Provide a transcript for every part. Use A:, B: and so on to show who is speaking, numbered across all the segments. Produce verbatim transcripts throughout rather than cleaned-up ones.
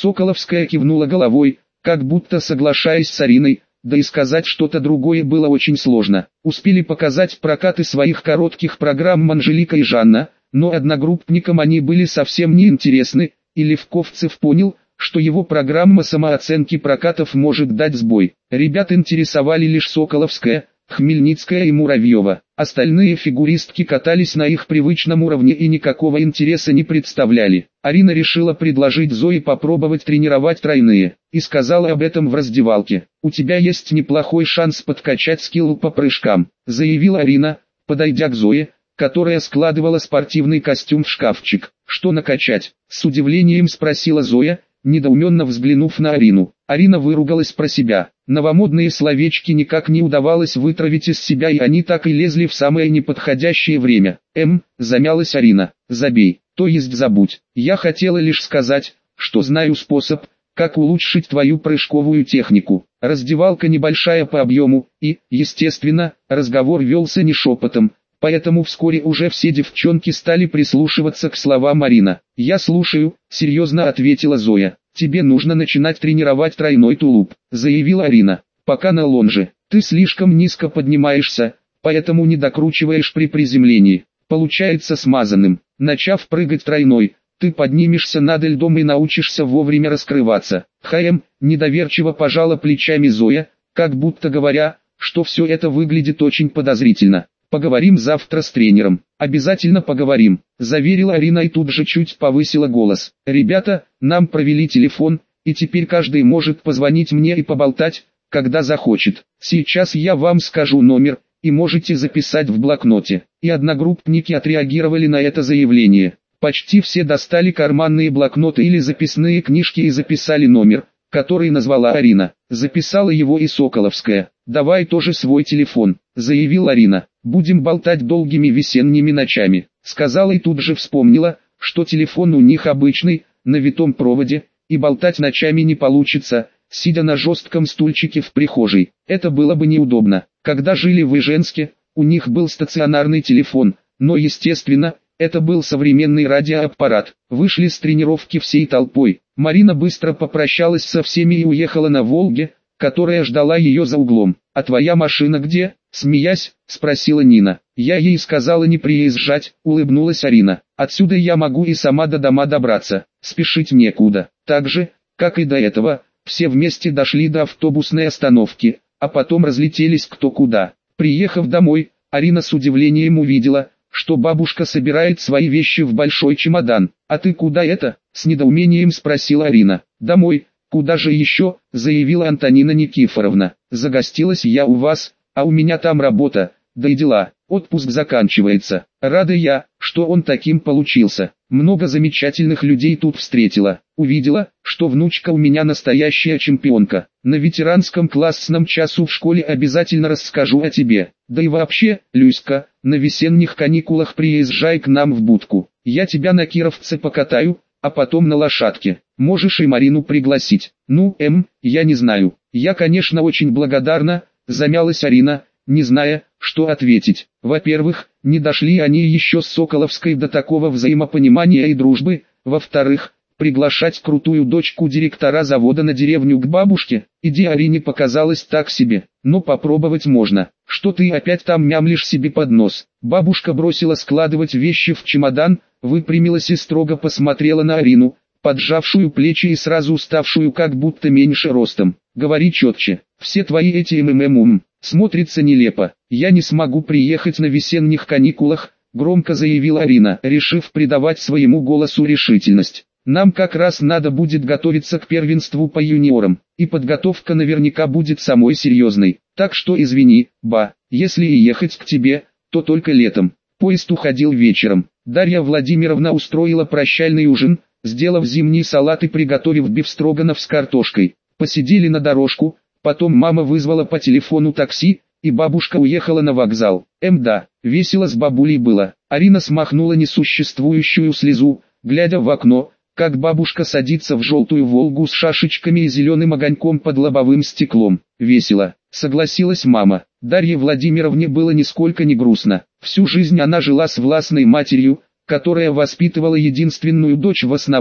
A: Соколовская кивнула головой, как будто соглашаясь с Ариной, да и сказать что-то другое было очень сложно. Успели показать прокаты своих коротких программ Анжелика и Жанна, но одногруппникам они были совсем не интересны, и Левковцев понял, что его программа самооценки прокатов может дать сбой. Ребят интересовали лишь Соколовская, Хмельницкая и Муравьева. Остальные фигуристки катались на их привычном уровне и никакого интереса не представляли. Арина решила предложить Зое попробовать тренировать тройные, и сказала об этом в раздевалке. «У тебя есть неплохой шанс подкачать скилл по прыжкам», заявила Арина, подойдя к Зое, которая складывала спортивный костюм в шкафчик. «Что накачать?» — с удивлением спросила Зоя, недоуменно взглянув на Арину. Арина выругалась про себя. Новомодные словечки никак не удавалось вытравить из себя, и они так и лезли в самое неподходящее время. «Эм», замялась Арина, «забей, то есть забудь. Я хотела лишь сказать, что знаю способ, как улучшить твою прыжковую технику». Раздевалка небольшая по объему, и, естественно, разговор велся не шепотом, поэтому вскоре уже все девчонки стали прислушиваться к словам Арина. «Я слушаю», — серьезно ответила Зоя. «Тебе нужно начинать тренировать тройной тулуп», — заявила Арина. «Пока на лонже. Ты слишком низко поднимаешься, поэтому не докручиваешь при приземлении. Получается смазанным. Начав прыгать тройной, ты поднимешься над льдом и научишься вовремя раскрываться». «Хм», — недоверчиво пожала плечами Зоя, как будто говоря, что все это выглядит очень подозрительно. «Поговорим завтра с тренером». «Обязательно поговорим», — заверила Арина и тут же чуть повысила голос. «Ребята, нам провели телефон, и теперь каждый может позвонить мне и поболтать, когда захочет. Сейчас я вам скажу номер, и можете записать в блокноте». И одногруппники отреагировали на это заявление. Почти все достали карманные блокноты или записные книжки и записали номер, который назвала Арина. Записала его и Соколовская. «Давай тоже свой телефон», — заявила Арина. «Будем болтать долгими весенними ночами», — сказала и тут же вспомнила, что телефон у них обычный, на витом проводе, и болтать ночами не получится, сидя на жестком стульчике в прихожей. Это было бы неудобно. Когда жили в Иженске, у них был стационарный телефон, но естественно, это был современный радиоаппарат. Вышли с тренировки всей толпой. Марина быстро попрощалась со всеми и уехала на «Волге», которая ждала ее за углом. «А твоя машина где?» — смеясь, спросила Нина. «Я ей сказала не приезжать», — улыбнулась Арина. «Отсюда я могу и сама до дома добраться, спешить некуда». Так же, как и до этого, все вместе дошли до автобусной остановки, а потом разлетелись кто куда. Приехав домой, Арина с удивлением увидела, что бабушка собирает свои вещи в большой чемодан. «А ты куда это?» — с недоумением спросила Арина. «Домой. Куда же еще?» — заявила Антонина Никифоровна. «Загостилась я у вас, а у меня там работа, да и дела. Отпуск заканчивается. Рада я, что он таким получился. Много замечательных людей тут встретила. Увидела, что внучка у меня настоящая чемпионка. На ветеранском классном часу в школе обязательно расскажу о тебе. Да и вообще, Люська, на весенних каникулах приезжай к нам в будку. Я тебя на Кировце покатаю, а потом на лошадке. Можешь и Марину пригласить». «Ну, эм, я не знаю. Я, конечно, очень благодарна», — замялась Арина, не зная, что ответить. Во-первых, не дошли они еще с Соколовской до такого взаимопонимания и дружбы. Во-вторых, приглашать крутую дочку директора завода на деревню к бабушке, идея Арине показалась так себе, но попробовать можно. «Что ты опять там мямлишь себе под нос?» Бабушка бросила складывать вещи в чемодан, выпрямилась и строго посмотрела на Арину, поджавшую плечи и сразу ставшую как будто меньше ростом. «Говори четче, все твои эти ммм, смотрится нелепо. Я не смогу приехать на весенних каникулах», громко заявила Арина, решив придавать своему голосу решительность. «Нам как раз надо будет готовиться к первенству по юниорам, и подготовка наверняка будет самой серьезной. Так что извини, ба, если и ехать к тебе, то только летом». Поезд уходил вечером. Дарья Владимировна устроила прощальный ужин, сделав зимний салат и приготовив бифстроганов с картошкой. Посидели на дорожку, потом мама вызвала по телефону такси, и бабушка уехала на вокзал. Эм да, весело с бабулей было. Арина смахнула несуществующую слезу, глядя в окно, как бабушка садится в желтую «Волгу» с шашечками и зеленым огоньком под лобовым стеклом. «Весело», — согласилась мама. Дарье Владимировне было нисколько не грустно. Всю жизнь она жила с властной матерью, которая воспитывала единственную дочь в основном,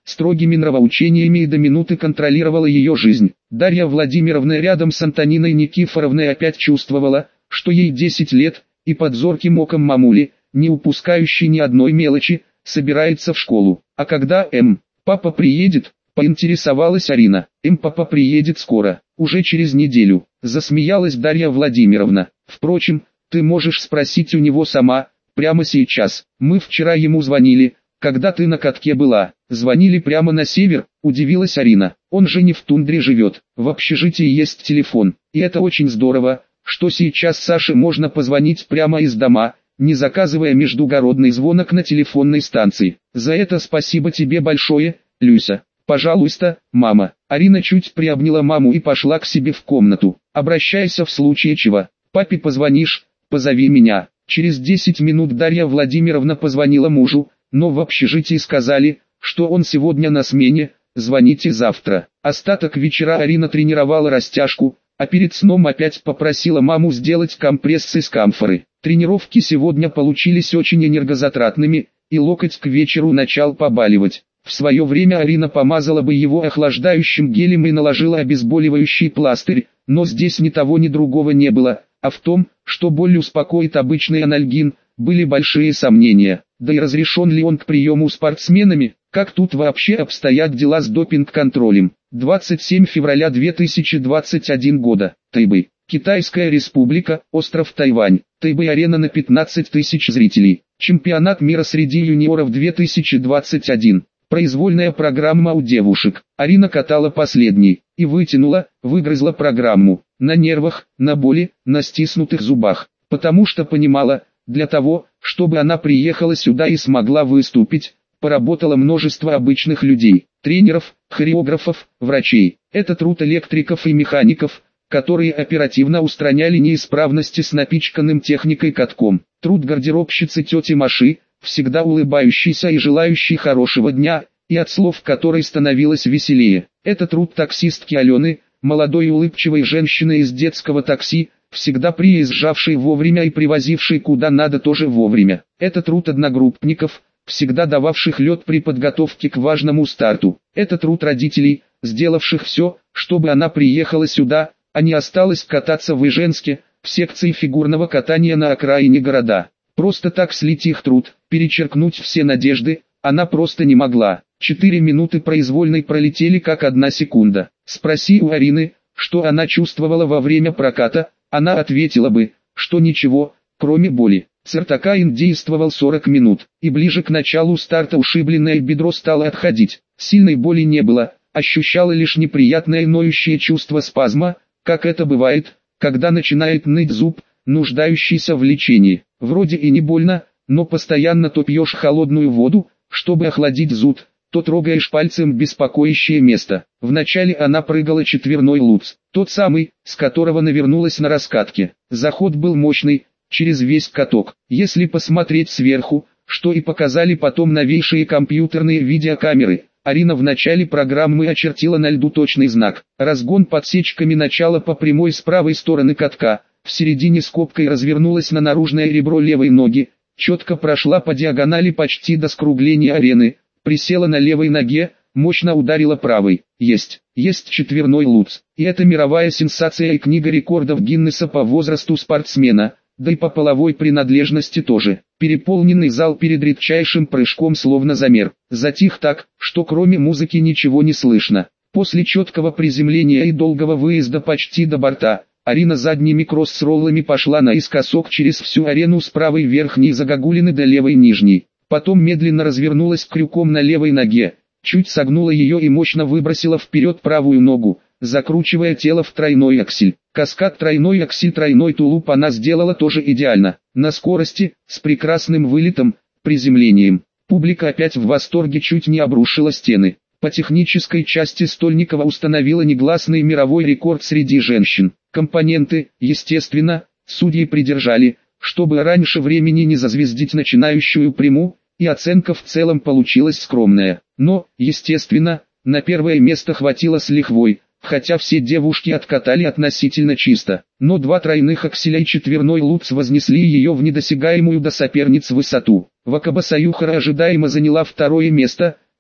A: строгими нравоучениями и до минуты контролировала ее жизнь. Дарья Владимировна рядом с Антониной Никифоровной опять чувствовала, что ей десять лет, и под зорким оком мамули, не упускающей ни одной мелочи, собирается в школу. А когда М. папа приедет, поинтересовалась Арина. М. папа приедет скоро, уже через неделю, засмеялась Дарья Владимировна. Впрочем, ты можешь спросить у него сама, прямо сейчас. Мы вчера ему звонили, когда ты на катке была. Звонили прямо на север, удивилась Арина. Он же не в тундре живет, в общежитии есть телефон. И это очень здорово, что сейчас Саше можно позвонить прямо из дома, не заказывая междугородный звонок на телефонной станции. За это спасибо тебе большое, Люся. Пожалуйста, мама. Арина чуть приобняла маму и пошла к себе в комнату. Обращайся в случае чего. Папе позвонишь, позови меня. Через десять минут Дарья Владимировна позвонила мужу, но в общежитии сказали, что он сегодня на смене, звоните завтра. Остаток вечера Арина тренировала растяжку, а перед сном опять попросила маму сделать компресс из камфоры. Тренировки сегодня получились очень энергозатратными, и локоть к вечеру начал побаливать. В свое время Арина помазала бы его охлаждающим гелем и наложила обезболивающий пластырь, но здесь ни того ни другого не было, а в том, что боль успокоит обычный анальгин, были большие сомнения. Да и разрешен ли он к приему спортсменами, как тут вообще обстоят дела с допинг-контролем. двадцать седьмого февраля две тысячи двадцать первого года. Тайбэй, Китайская республика, остров Тайвань. Тайбэй-арена на пятнадцать тысяч зрителей. Чемпионат мира среди юниоров две тысячи двадцать один. Произвольная программа у девушек. Арина катала последней и вытянула, выгрызла программу. На нервах, на боли, на стиснутых зубах. Потому что понимала, для того, чтобы она приехала сюда и смогла выступить, поработало множество обычных людей, тренеров, хореографов, врачей. Это труд электриков и механиков, которые оперативно устраняли неисправности с напичканным техникой катком. Труд гардеробщицы тети Маши, всегда улыбающейся и желающей хорошего дня, и от слов которой становилось веселее. Это труд таксистки Алены, молодой и улыбчивой женщины из детского такси, всегда приезжавшей вовремя и привозившей куда надо тоже вовремя. Это труд одногруппников, всегда дававших лед при подготовке к важному старту. Это труд родителей, сделавших все, чтобы она приехала сюда, а не осталась кататься в Иженске, в секции фигурного катания на окраине города. Просто так слить их труд, перечеркнуть все надежды, она просто не могла. Четыре минуты произвольной пролетели как одна секунда. Спроси у Арины, что она чувствовала во время проката, она ответила бы, что ничего, кроме боли. Циртокаин действовал сорок минут, и ближе к началу старта ушибленное бедро стало отходить. Сильной боли не было, ощущала лишь неприятное ноющее чувство спазма, как это бывает, когда начинает ныть зуб, нуждающийся в лечении. Вроде и не больно, но постоянно то пьешь холодную воду, чтобы охладить зуд, то трогаешь пальцем беспокоящее место. Вначале она прыгала четверной луц, тот самый, с которого навернулась на раскатке. Заход был мощный, через весь каток. Если посмотреть сверху, что и показали потом новейшие компьютерные видеокамеры, Арина в начале программы очертила на льду точный знак. Разгон подсечками начала по прямой с правой стороны катка, в середине скобкой развернулась на наружное ребро левой ноги, четко прошла по диагонали почти до скругления арены, присела на левой ноге, мощно ударила правой. Есть, есть четверной луц. И это мировая сенсация и книга рекордов Гиннесса по возрасту спортсмена, да и по половой принадлежности тоже. Переполненный зал перед редчайшим прыжком словно замер. Затих так, что кроме музыки ничего не слышно. После четкого приземления и долгого выезда почти до борта, Арина задними кросс-роллами пошла наискосок через всю арену с правой верхней загогулины до левой нижней. Потом медленно развернулась крюком на левой ноге, чуть согнула ее и мощно выбросила вперед правую ногу, закручивая тело в тройной аксель. Каскад тройной аксель тройной тулуп она сделала тоже идеально, на скорости, с прекрасным вылетом, приземлением. Публика опять в восторге, чуть не обрушила стены. По технической части Стольникова установила негласный мировой рекорд среди женщин. Компоненты, естественно, судьи придержали, чтобы раньше времени не зазвездить начинающую приму, и оценка в целом получилась скромная. Но, естественно, на первое место хватило с лихвой, хотя все девушки откатали относительно чисто. Но два тройных акселя и четверной луц вознесли ее в недосягаемую до соперниц высоту. Вакабасаюхара ожидаемо заняла второе место,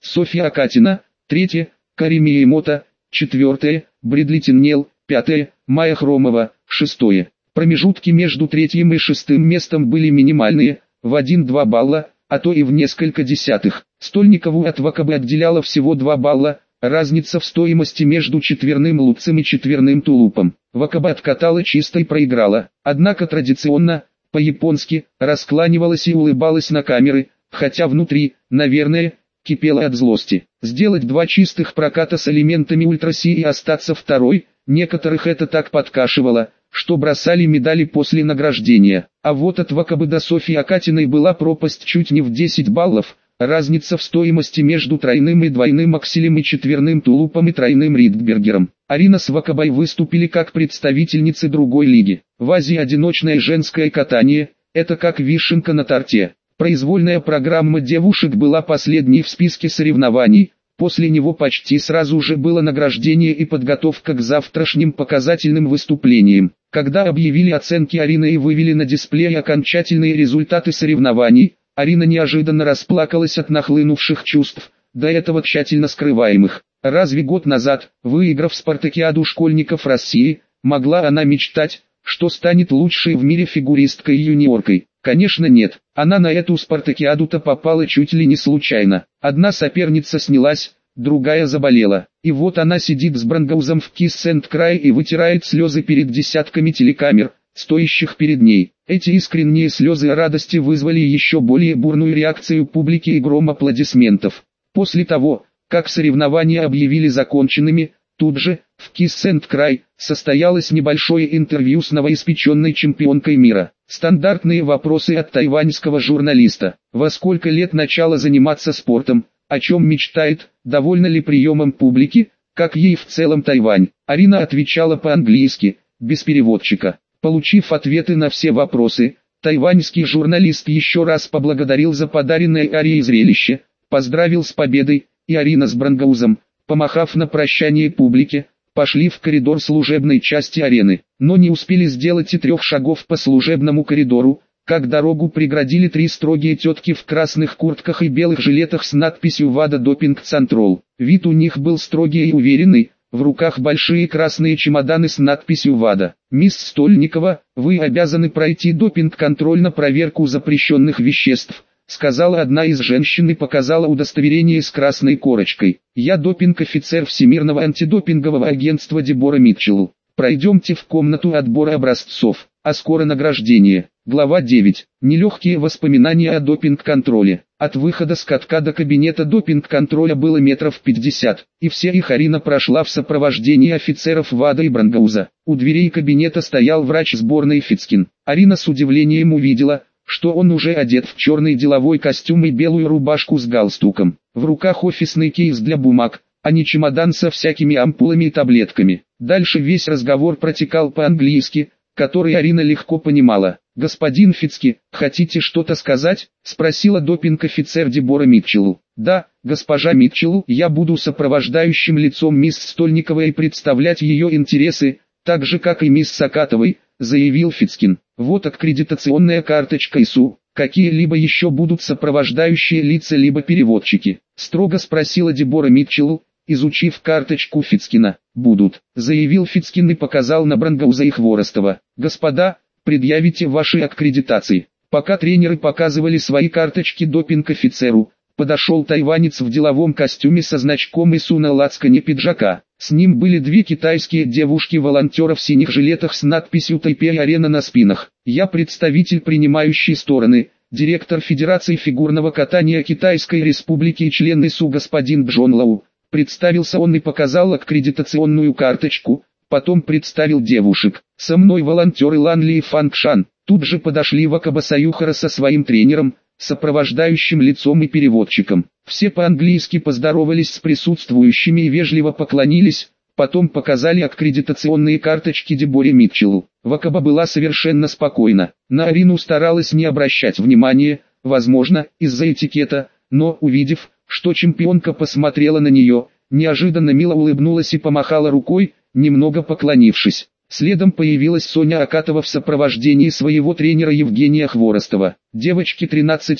A: Софья Акатина, третье, Кари Миямото, четвертое, Брэдли Тиннелл, пятое, Майя Хромова, шестое. Промежутки между третьим и шестым местом были минимальные, в один-два балла, а то и в несколько десятых. Стольникову от ВКБ отделяло всего два балла, разница в стоимости между четверным Луцем и четверным Тулупом. ВКБ откатала чисто и проиграла, однако традиционно, по-японски, раскланивалась и улыбалась на камеры, хотя внутри, наверное, кипела от злости. Сделать два чистых проката с элементами ультраси и остаться второй, некоторых это так подкашивало, что бросали медали после награждения. А вот от ВКБ до Софьи Акатиной была пропасть чуть не в десять баллов, разница в стоимости между тройным и двойным акселем и четверным Тулупом и тройным Ридбергером. Арина с ВКБ выступили как представительницы другой лиги. В Азии одиночное женское катание – это как вишенка на торте. Произвольная программа девушек была последней в списке соревнований, после него почти сразу же было награждение и подготовка к завтрашним показательным выступлениям. Когда объявили оценки Арины и вывели на дисплей окончательные результаты соревнований, Арина неожиданно расплакалась от нахлынувших чувств, до этого тщательно скрываемых. Разве год назад, выиграв спартакиаду школьников России, могла она мечтать, что станет лучшей в мире фигуристкой и юниоркой? Конечно нет, она на эту спартакиаду-то попала чуть ли не случайно. Одна соперница снялась, другая заболела. И вот она сидит с бронгаузом в Киссент-Крае и вытирает слезы перед десятками телекамер, стоящих перед ней. Эти искренние слезы радости вызвали еще более бурную реакцию публики и гром аплодисментов. После того, как соревнования объявили законченными, тут же, в Киссент-Край, состоялось небольшое интервью с новоиспеченной чемпионкой мира. Стандартные вопросы от тайваньского журналиста. Во сколько лет начала заниматься спортом, о чем мечтает, довольна ли приемом публики, как ей в целом Тайвань. Арина отвечала по-английски, без переводчика. Получив ответы на все вопросы, тайваньский журналист еще раз поблагодарил за подаренное Арией зрелище, поздравил с победой, и Арина с бронгаузом, помахав на прощание публике, пошли в коридор служебной части арены, но не успели сделать и трех шагов по служебному коридору, как дорогу преградили три строгие тетки в красных куртках и белых жилетах с надписью «ВАДА Допинг Центрол». Вид у них был строгий и уверенный, в руках большие красные чемоданы с надписью «ВАДА». «Мисс Стольникова, вы обязаны пройти допинг-контроль на проверку запрещенных веществ», сказала одна из женщин и показала удостоверение с красной корочкой. «Я допинг-офицер Всемирного антидопингового агентства Дебора Митчелл. Пройдемте в комнату отбора образцов, а скоро награждение». Глава девять. Нелегкие воспоминания о допинг-контроле. От выхода с катка до кабинета допинг-контроля было метров пятьдесят, и все их Арина прошла в сопровождении офицеров ВАДА и бронгауза. У дверей кабинета стоял врач сборной Фицкин. Арина с удивлением увидела, что он уже одет в черный деловой костюм и белую рубашку с галстуком. В руках офисный кейс для бумаг, а не чемодан со всякими ампулами и таблетками. Дальше весь разговор протекал по-английски, который Арина легко понимала. «Господин Фицки, хотите что-то сказать?» – спросила допинг-офицер Дебора Митчелл. «Да, госпожа Митчелл, я буду сопровождающим лицом мисс Стольниковой и представлять ее интересы, так же как и мисс Сакатовой», – заявил Фицкин. «Вот аккредитационная карточка ИСУ. Какие-либо еще будут сопровождающие лица либо переводчики?» – строго спросила Дебора Митчелл, изучив карточку Фицкина. «Будут», – заявил Фицкин и показал на Бронгауза и Хворостова. «Господа, предъявите ваши аккредитации». Пока тренеры показывали свои карточки допинг-офицеру, подошел тайванец в деловом костюме со значком ИСУ на лацкане пиджака. С ним были две китайские девушки-волонтера в синих жилетах с надписью «Тайпей-арена» на спинах. «Я представитель принимающей стороны, директор Федерации фигурного катания Китайской Республики и член ИСУ господин Джон Лау». Представился он и показал аккредитационную карточку, потом представил девушек. «Со мной волонтеры Ланли и Фангшан». Тут же подошли Вакаба Саюхара со своим тренером, сопровождающим лицом и переводчиком. Все по-английски поздоровались с присутствующими и вежливо поклонились, потом показали аккредитационные карточки Деборе Митчелл. Вакаба была совершенно спокойна. На Арину старалась не обращать внимания, возможно, из-за этикета, но увидев, что чемпионка посмотрела на нее, неожиданно мило улыбнулась и помахала рукой, немного поклонившись. Следом появилась Соня Акатова в сопровождении своего тренера Евгения Хворостова. Девочке тринадцать лет,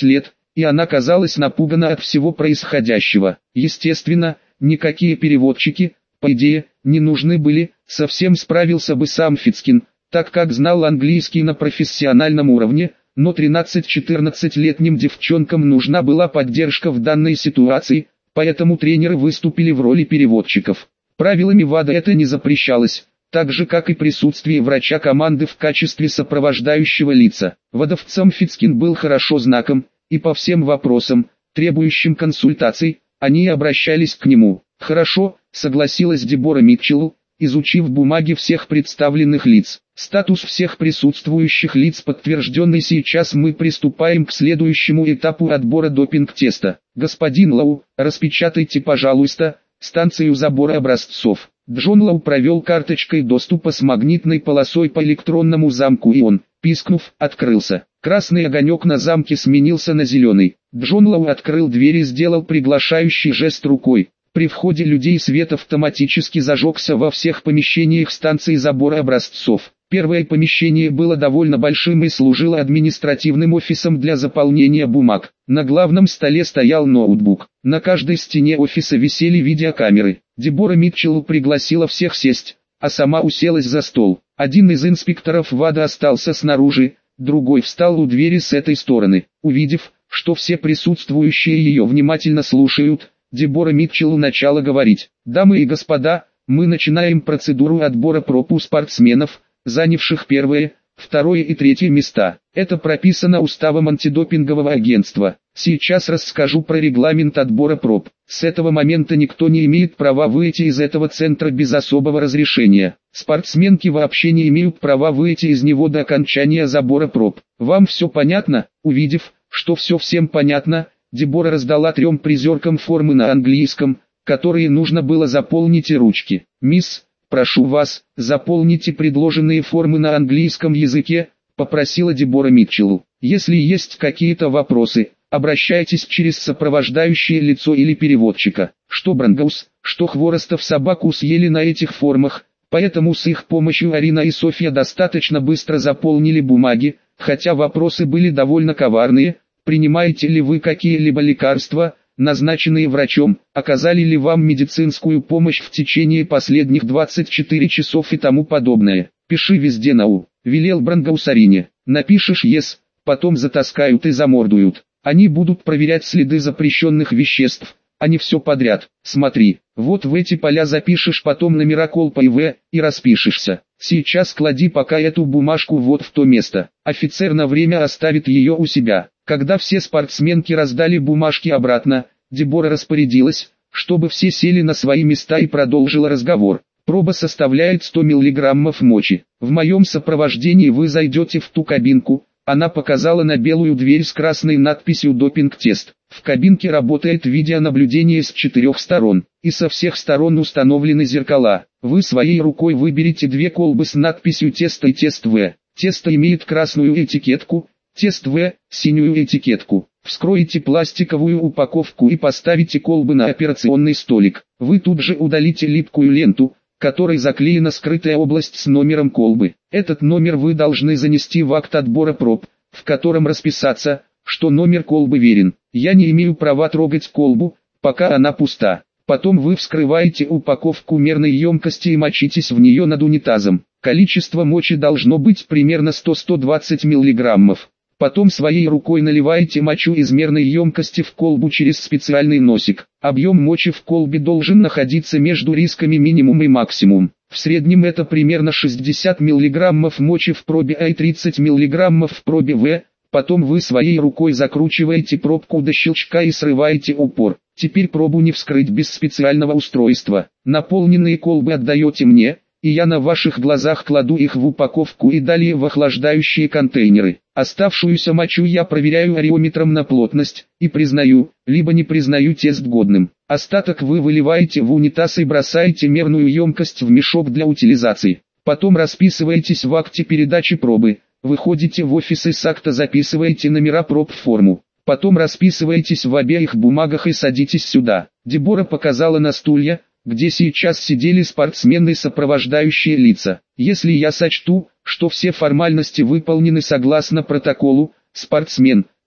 A: и она казалась напугана от всего происходящего. Естественно, никакие переводчики, по идее, не нужны были, совсем справился бы сам Фицкин, так как знал английский на профессиональном уровне, но тринадцати-четырнадцатилетним девчонкам нужна была поддержка в данной ситуации, поэтому тренеры выступили в роли переводчиков. Правилами ВАДА это не запрещалось, так же как и присутствие врача команды в качестве сопровождающего лица. ВАДовцам Фицкин был хорошо знаком, и по всем вопросам, требующим консультаций, они обращались к нему. «Хорошо», — согласилась Дебора Митчелл, изучив бумаги всех представленных лиц. «Статус всех присутствующих лиц подтвержденный. Сейчас мы приступаем к следующему этапу отбора допинг-теста. Господин Лоу, распечатайте, пожалуйста, станцию забора образцов». Джон Лоу провел карточкой доступа с магнитной полосой по электронному замку, и он, пискнув, открылся. Красный огонек на замке сменился на зеленый. Джон Лоу открыл дверь и сделал приглашающий жест рукой. При входе людей свет автоматически зажегся во всех помещениях станции забора образцов. Первое помещение было довольно большим и служило административным офисом для заполнения бумаг. На главном столе стоял ноутбук. На каждой стене офиса висели видеокамеры. Дебора Митчелл пригласила всех сесть, а сама уселась за стол. Один из инспекторов ВАДА остался снаружи, другой встал у двери с этой стороны. Увидев, что все присутствующие ее внимательно слушают, Дебора Митчелл начала говорить. «Дамы и господа, мы начинаем процедуру отбора проб у спортсменов, занявших первое, второе и третье места. Это прописано уставом антидопингового агентства. Сейчас расскажу про регламент отбора проб. С этого момента никто не имеет права выйти из этого центра без особого разрешения. Спортсменки вообще не имеют права выйти из него до окончания забора проб. Вам все понятно?» Увидев, что все всем понятно, Дебора раздала трем призеркам формы на английском, которые нужно было заполнить, и ручки. «Мисс, прошу вас, заполните предложенные формы на английском языке», — попросила Дебора Митчелл. «Если есть какие-то вопросы, обращайтесь через сопровождающее лицо или переводчика. Что Брангаус, что Хворостов собаку съели на этих формах, поэтому с их помощью Арина и Софья достаточно быстро заполнили бумаги, хотя вопросы были довольно коварные. Принимаете ли вы какие-либо лекарства, назначенные врачом, оказали ли вам медицинскую помощь в течение последних двадцати четырёх часов и тому подобное. Пиши везде «Нау», велел Брангаус Арине. Напишешь «Yes», потом затаскают и замордуют. Они будут проверять следы запрещенных веществ, а не все подряд. Смотри, вот в эти поля запишешь потом номера колпа и В, и распишешься. Сейчас клади пока эту бумажку вот в то место. Офицер на время оставит ее у себя. Когда все спортсменки раздали бумажки обратно, Дебора распорядилась, чтобы все сели на свои места, и продолжила разговор. Проба составляет сто миллиграммов мочи. В моем сопровождении вы зайдете в ту кабинку. Она показала на белую дверь с красной надписью «Допинг-тест». В кабинке работает видеонаблюдение с четырех сторон, и со всех сторон установлены зеркала. Вы своей рукой выберете две колбы с надписью «Тесто» и «Тест В». Тесто имеет красную этикетку, Тест В – синюю этикетку. Вскроете пластиковую упаковку и поставите колбы на операционный столик. Вы тут же удалите липкую ленту, которой заклеена скрытая область с номером колбы. Этот номер вы должны занести в акт отбора проб, в котором расписаться, что номер колбы верен. Я не имею права трогать колбу, пока она пуста. Потом вы вскрываете упаковку мерной емкости и мочитесь в нее над унитазом. Количество мочи должно быть примерно сто — сто двадцать миллиграммов. Потом своей рукой наливаете мочу из мерной емкости в колбу через специальный носик. Объем мочи в колбе должен находиться между рисками минимум и максимум. В среднем это примерно шестьдесят миллиграммов мочи в пробе А и тридцать миллиграммов в пробе В. Потом вы своей рукой закручиваете пробку до щелчка и срываете упор. Теперь пробу не вскрыть без специального устройства. Наполненные колбы отдаете мне, и я на ваших глазах кладу их в упаковку и далее в охлаждающие контейнеры. Оставшуюся мочу я проверяю ареометром на плотность, и признаю, либо не признаю тест годным. Остаток вы выливаете в унитаз и бросаете мерную емкость в мешок для утилизации. Потом расписываетесь в акте передачи пробы, выходите в офис и с акта записываете номера проб в форму. Потом расписываетесь в обеих бумагах и садитесь сюда. Дебора показала на стулья, где сейчас сидели спортсмены и сопровождающие лица. Если я сочту, что все формальности выполнены согласно протоколу, спортсмен,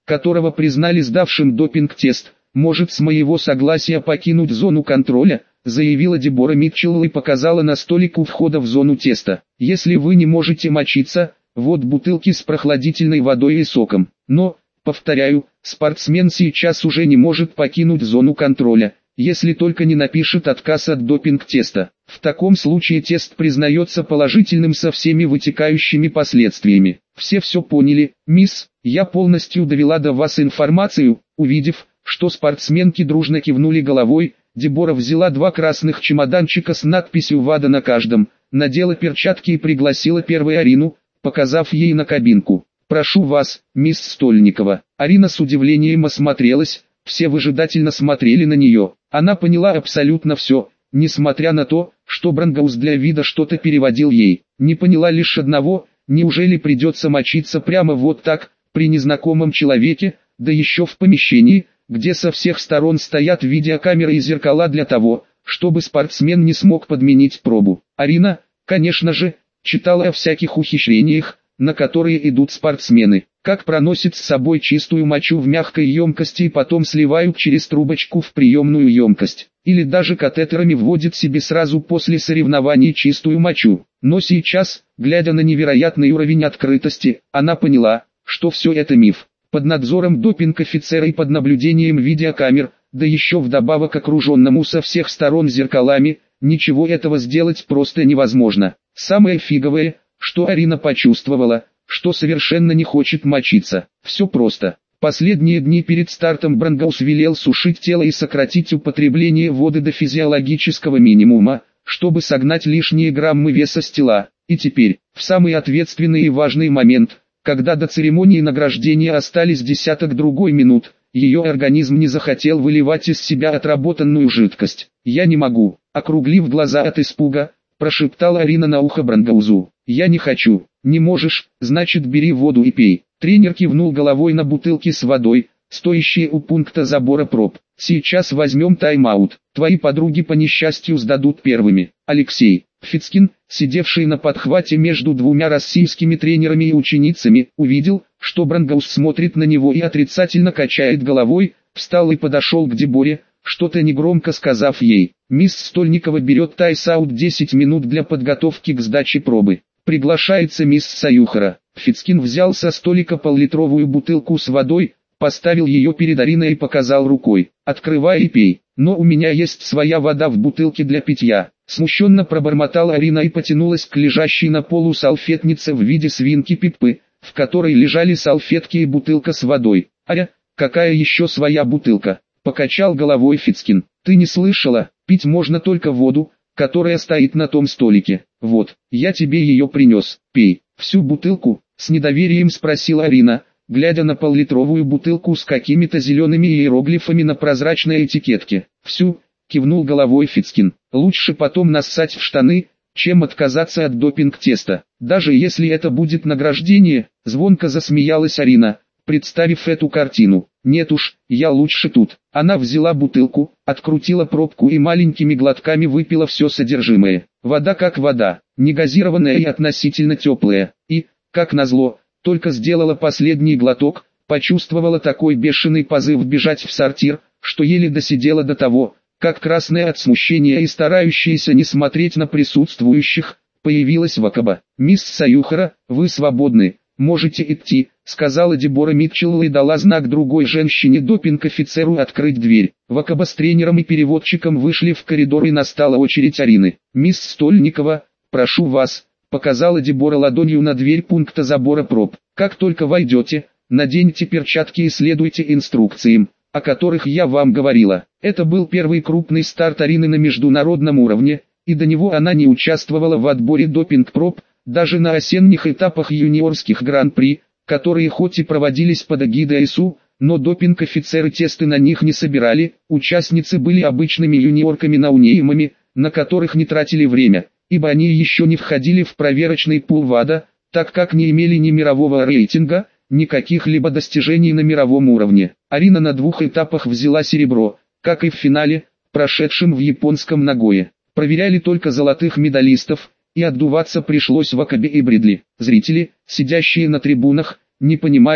A: которого признали сдавшим допинг-тест, может с моего согласия покинуть зону контроля, заявила Дебора Митчелл и показала на столик у входа в зону теста. Если вы не можете мочиться, вот бутылки с прохладительной водой и соком. Но, повторяю, спортсмен сейчас уже не может покинуть зону контроля, если только не напишет отказ от допинг-теста. В таком случае тест признается положительным со всеми вытекающими последствиями. Все все поняли, мисс, я полностью довела до вас информацию. Увидев, что спортсменки дружно кивнули головой, Дебора взяла два красных чемоданчика с надписью «ВАДА» на каждом, надела перчатки и пригласила первой Арину, показав ей на кабинку. «Прошу вас, мисс Стольникова». Арина с удивлением осмотрелась, все выжидательно смотрели на нее. Она поняла абсолютно все, несмотря на то, что Брангаус для вида что-то переводил ей. Не поняла лишь одного: неужели придется мочиться прямо вот так, при незнакомом человеке, да еще в помещении, где со всех сторон стоят видеокамеры и зеркала для того, чтобы спортсмен не смог подменить пробу. Арина, конечно же, читала о всяких ухищрениях, на которые идут спортсмены, как проносят с собой чистую мочу в мягкой емкости и потом сливают через трубочку в приемную емкость, или даже катетерами вводят себе сразу после соревнований чистую мочу. Но сейчас, глядя на невероятный уровень открытости, она поняла, что все это миф. Под надзором допинг-офицера и под наблюдением видеокамер, да еще вдобавок окруженному со всех сторон зеркалами, ничего этого сделать просто невозможно. Самое фиговое, что Арина почувствовала, что совершенно не хочет мочиться. Все просто. Последние дни перед стартом Брангаус велел сушить тело и сократить употребление воды до физиологического минимума, чтобы согнать лишние граммы веса с тела. И теперь, в самый ответственный и важный момент, когда до церемонии награждения остались десяток другой минут, ее организм не захотел выливать из себя отработанную жидкость. «Я не могу», — округлив глаза от испуга, прошептала Арина на ухо Брангаузу. «Я не хочу». «Не можешь, значит бери воду и пей». Тренер кивнул головой на бутылки с водой, стоящие у пункта забора проб. «Сейчас возьмем тайм-аут. Твои подруги по несчастью сдадут первыми». Алексей Фицкин, сидевший на подхвате между двумя российскими тренерами и ученицами, увидел, что Брангаус смотрит на него и отрицательно качает головой, встал и подошел к Деборе, что-то негромко сказав ей. Мисс Стольникова берет тайм-аут десять минут для подготовки к сдаче пробы. Приглашается мисс Саюхара. Фицкин взял со столика поллитровую бутылку с водой, поставил ее перед Ариной и показал рукой. «Открывай и пей. Но у меня есть своя вода в бутылке для питья». Смущенно пробормотала Арина и потянулась к лежащей на полу салфетнице в виде свинки Пиппы, в которой лежали салфетки и бутылка с водой. «Аря, какая еще своя бутылка?» — покачал головой Фицкин. «Ты не слышала? Пить можно только воду, которая стоит на том столике. Вот, я тебе ее принес. Пей». «Всю бутылку?» — с недоверием спросила Арина, глядя на поллитровую бутылку с какими-то зелеными иероглифами на прозрачной этикетке. «Всю», — кивнул головой Фицкин. «Лучше потом нассать в штаны, чем отказаться от допинг-теста. Даже если это будет награждение», — звонко засмеялась Арина, представив эту картину. «Нет уж, я лучше тут». Она взяла бутылку, открутила пробку и маленькими глотками выпила все содержимое. Вода как вода, не газированная и относительно теплая. И, как назло, только сделала последний глоток, почувствовала такой бешеный позыв бежать в сортир, что еле досидела до того, как красная от смущения и старающаяся не смотреть на присутствующих, появилась Вакаба. «Мисс Саюхара, вы свободны, можете идти», — сказала Дебора Митчелл и дала знак другой женщине допинг-офицеру открыть дверь. Вакаба с тренером и переводчиком вышли в коридор и настала очередь Арины. «Мисс Стольникова, прошу вас», — показала Дебора ладонью на дверь пункта забора проб. «Как только войдете, наденьте перчатки и следуйте инструкциям, о которых я вам говорила». Это был первый крупный старт Арины на международном уровне, и до него она не участвовала в отборе допинг-проб, даже на осенних этапах юниорских гран-при, которые хоть и проводились под эгидой ай эс у, но допинг-офицеры тесты на них не собирали. Участницы были обычными юниорками ноунеймами, на которых не тратили время, ибо они еще не входили в проверочный пул ВАДА, так как не имели ни мирового рейтинга, ни каких-либо достижений на мировом уровне. Арина на двух этапах взяла серебро, как и в финале, прошедшем в японском Нагое. Проверяли только золотых медалистов, и отдуваться пришлось Вакабе и Бридли. Зрители, сидящие на трибунах, не понимали,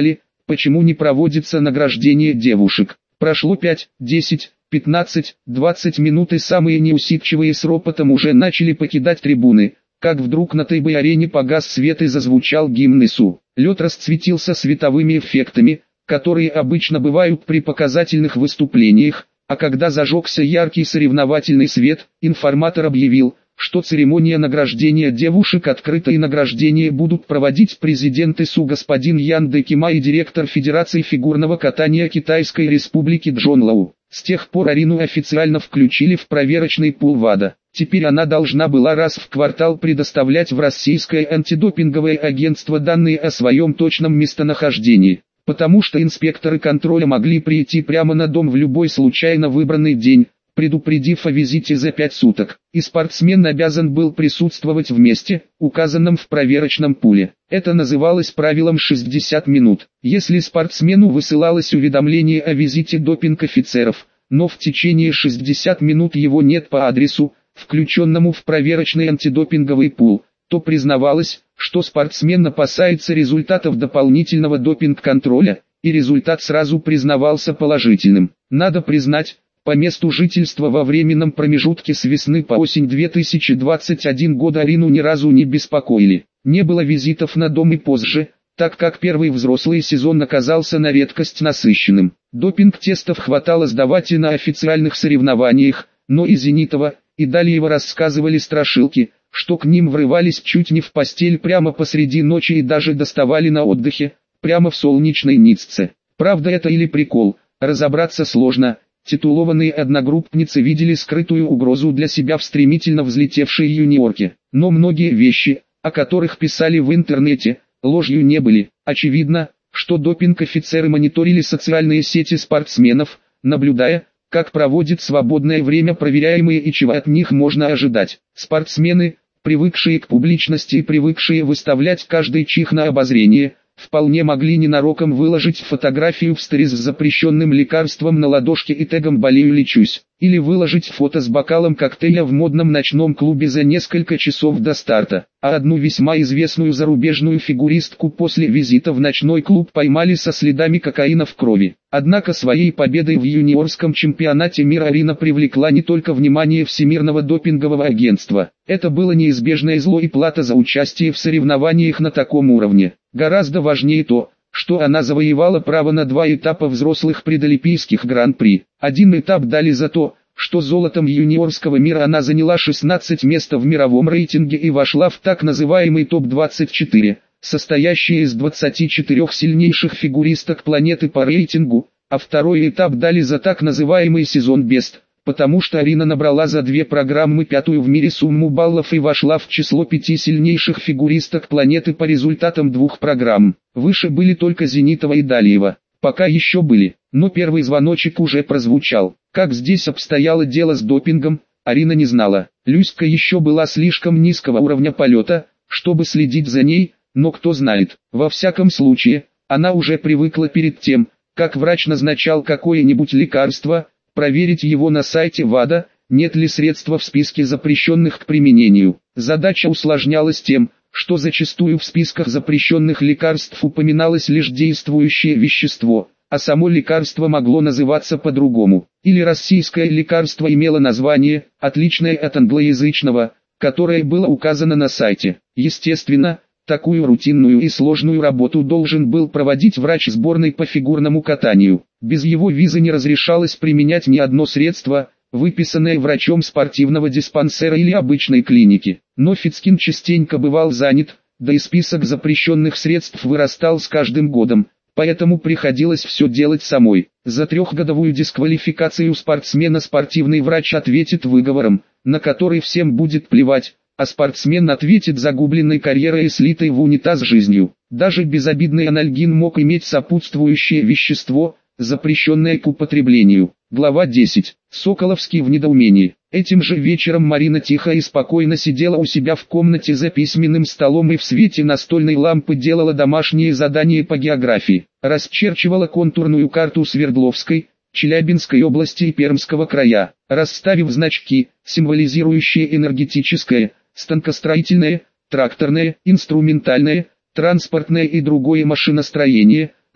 A: почему не проводится награждение девушек. Прошло пять, десять, пятнадцать, двадцать минут и самые неусидчивые с ропотом уже начали покидать трибуны, как вдруг на Тайбэй-арене погас свет и зазвучал гимн ИСУ. Лед расцветился световыми эффектами, которые обычно бывают при показательных выступлениях, а когда зажегся яркий соревновательный свет, информатор объявил, что церемония награждения девушек открыта и награждение будут проводить президент ИСУ господин Ян Дэкима и директор Федерации фигурного катания Китайской Республики Джон Лоу. С тех пор Арину официально включили в проверочный пул ВАДА. Теперь она должна была раз в квартал предоставлять в Российское антидопинговое агентство данные о своем точном местонахождении, потому что инспекторы контроля могли прийти прямо на дом в любой случайно выбранный день, предупредив о визите за пять суток, и спортсмен обязан был присутствовать в месте, указанном в проверочном пуле. Это называлось правилом шестьдесят минут. Если спортсмену высылалось уведомление о визите допинг-офицеров, но в течение шестидесяти минут его нет по адресу, включенному в проверочный антидопинговый пул, то признавалось, что спортсмен опасается результатов дополнительного допинг-контроля, и результат сразу признавался положительным. Надо признать, по месту жительства во временном промежутке с весны по осень две тысячи двадцать первого года Арину ни разу не беспокоили. Не было визитов на дом и позже, так как первый взрослый сезон оказался на редкость насыщенным. Допинг-тестов хватало сдавать и на официальных соревнованиях, но и Зенитова, и Далиева рассказывали страшилки, что к ним врывались чуть не в постель прямо посреди ночи и даже доставали на отдыхе, прямо в солнечной Ницце. Правда это или прикол, разобраться сложно. Титулованные одногруппницы видели скрытую угрозу для себя в стремительно взлетевшей юниорке. Но многие вещи, о которых писали в интернете, ложью не были. Очевидно, что допинг-офицеры мониторили социальные сети спортсменов, наблюдая, как проводит свободное время проверяемые и чего от них можно ожидать. Спортсмены, привыкшие к публичности и привыкшие выставлять каждый чих на обозрение, вполне могли ненароком выложить фотографию в сторис с запрещенным лекарством на ладошке и тегом «болею лечусь», или выложить фото с бокалом коктейля в модном ночном клубе за несколько часов до старта. А одну весьма известную зарубежную фигуристку после визита в ночной клуб поймали со следами кокаина в крови. Однако своей победой в юниорском чемпионате мира Арина привлекла не только внимание Всемирного допингового агентства. Это было неизбежное зло и плата за участие в соревнованиях на таком уровне. Гораздо важнее то, что она завоевала право на два этапа взрослых предолимпийских гран-при. Один этап дали за то, что золотом юниорского мира она заняла шестнадцатое место в мировом рейтинге и вошла в так называемый топ двадцать четыре, состоящий из двадцати четырёх сильнейших фигуристок планеты по рейтингу, а второй этап дали за так называемый сезон Бест, потому что Арина набрала за две программы пятую в мире сумму баллов и вошла в число пяти сильнейших фигуристок планеты по результатам двух программ. Выше были только Зенитова и Далиева. Пока еще были, но первый звоночек уже прозвучал. Как здесь обстояло дело с допингом, Арина не знала. Люська еще была слишком низкого уровня полета, чтобы следить за ней, но кто знает. Во всяком случае, она уже привыкла перед тем, как врач назначал какое-нибудь лекарство, проверить его на сайте ВАДА, нет ли средства в списке запрещенных к применению. Задача усложнялась тем, что зачастую в списках запрещенных лекарств упоминалось лишь действующее вещество, а само лекарство могло называться по-другому. Или российское лекарство имело название, отличное от англоязычного, которое было указано на сайте. Естественно, такую рутинную и сложную работу должен был проводить врач сборной по фигурному катанию. Без его визы не разрешалось применять ни одно средство, выписанное врачом спортивного диспансера или обычной клиники. Но Фицкин частенько бывал занят, да и список запрещенных средств вырастал с каждым годом, поэтому приходилось все делать самой. За трехгодовую дисквалификацию спортсмена спортивный врач ответит выговором, на который всем будет плевать, а спортсмен ответит загубленной карьерой и слитой в унитаз жизнью. Даже безобидный анальгин мог иметь сопутствующее вещество, запрещенное к употреблению. Глава десять. Соколовский в недоумении. Этим же вечером Марина тихо и спокойно сидела у себя в комнате за письменным столом и в свете настольной лампы делала домашние задания по географии. Расчерчивала контурную карту Свердловской, Челябинской области и Пермского края, расставив значки, символизирующие энергетическое, станкостроительное, тракторное, инструментальное, транспортное и другое машиностроение,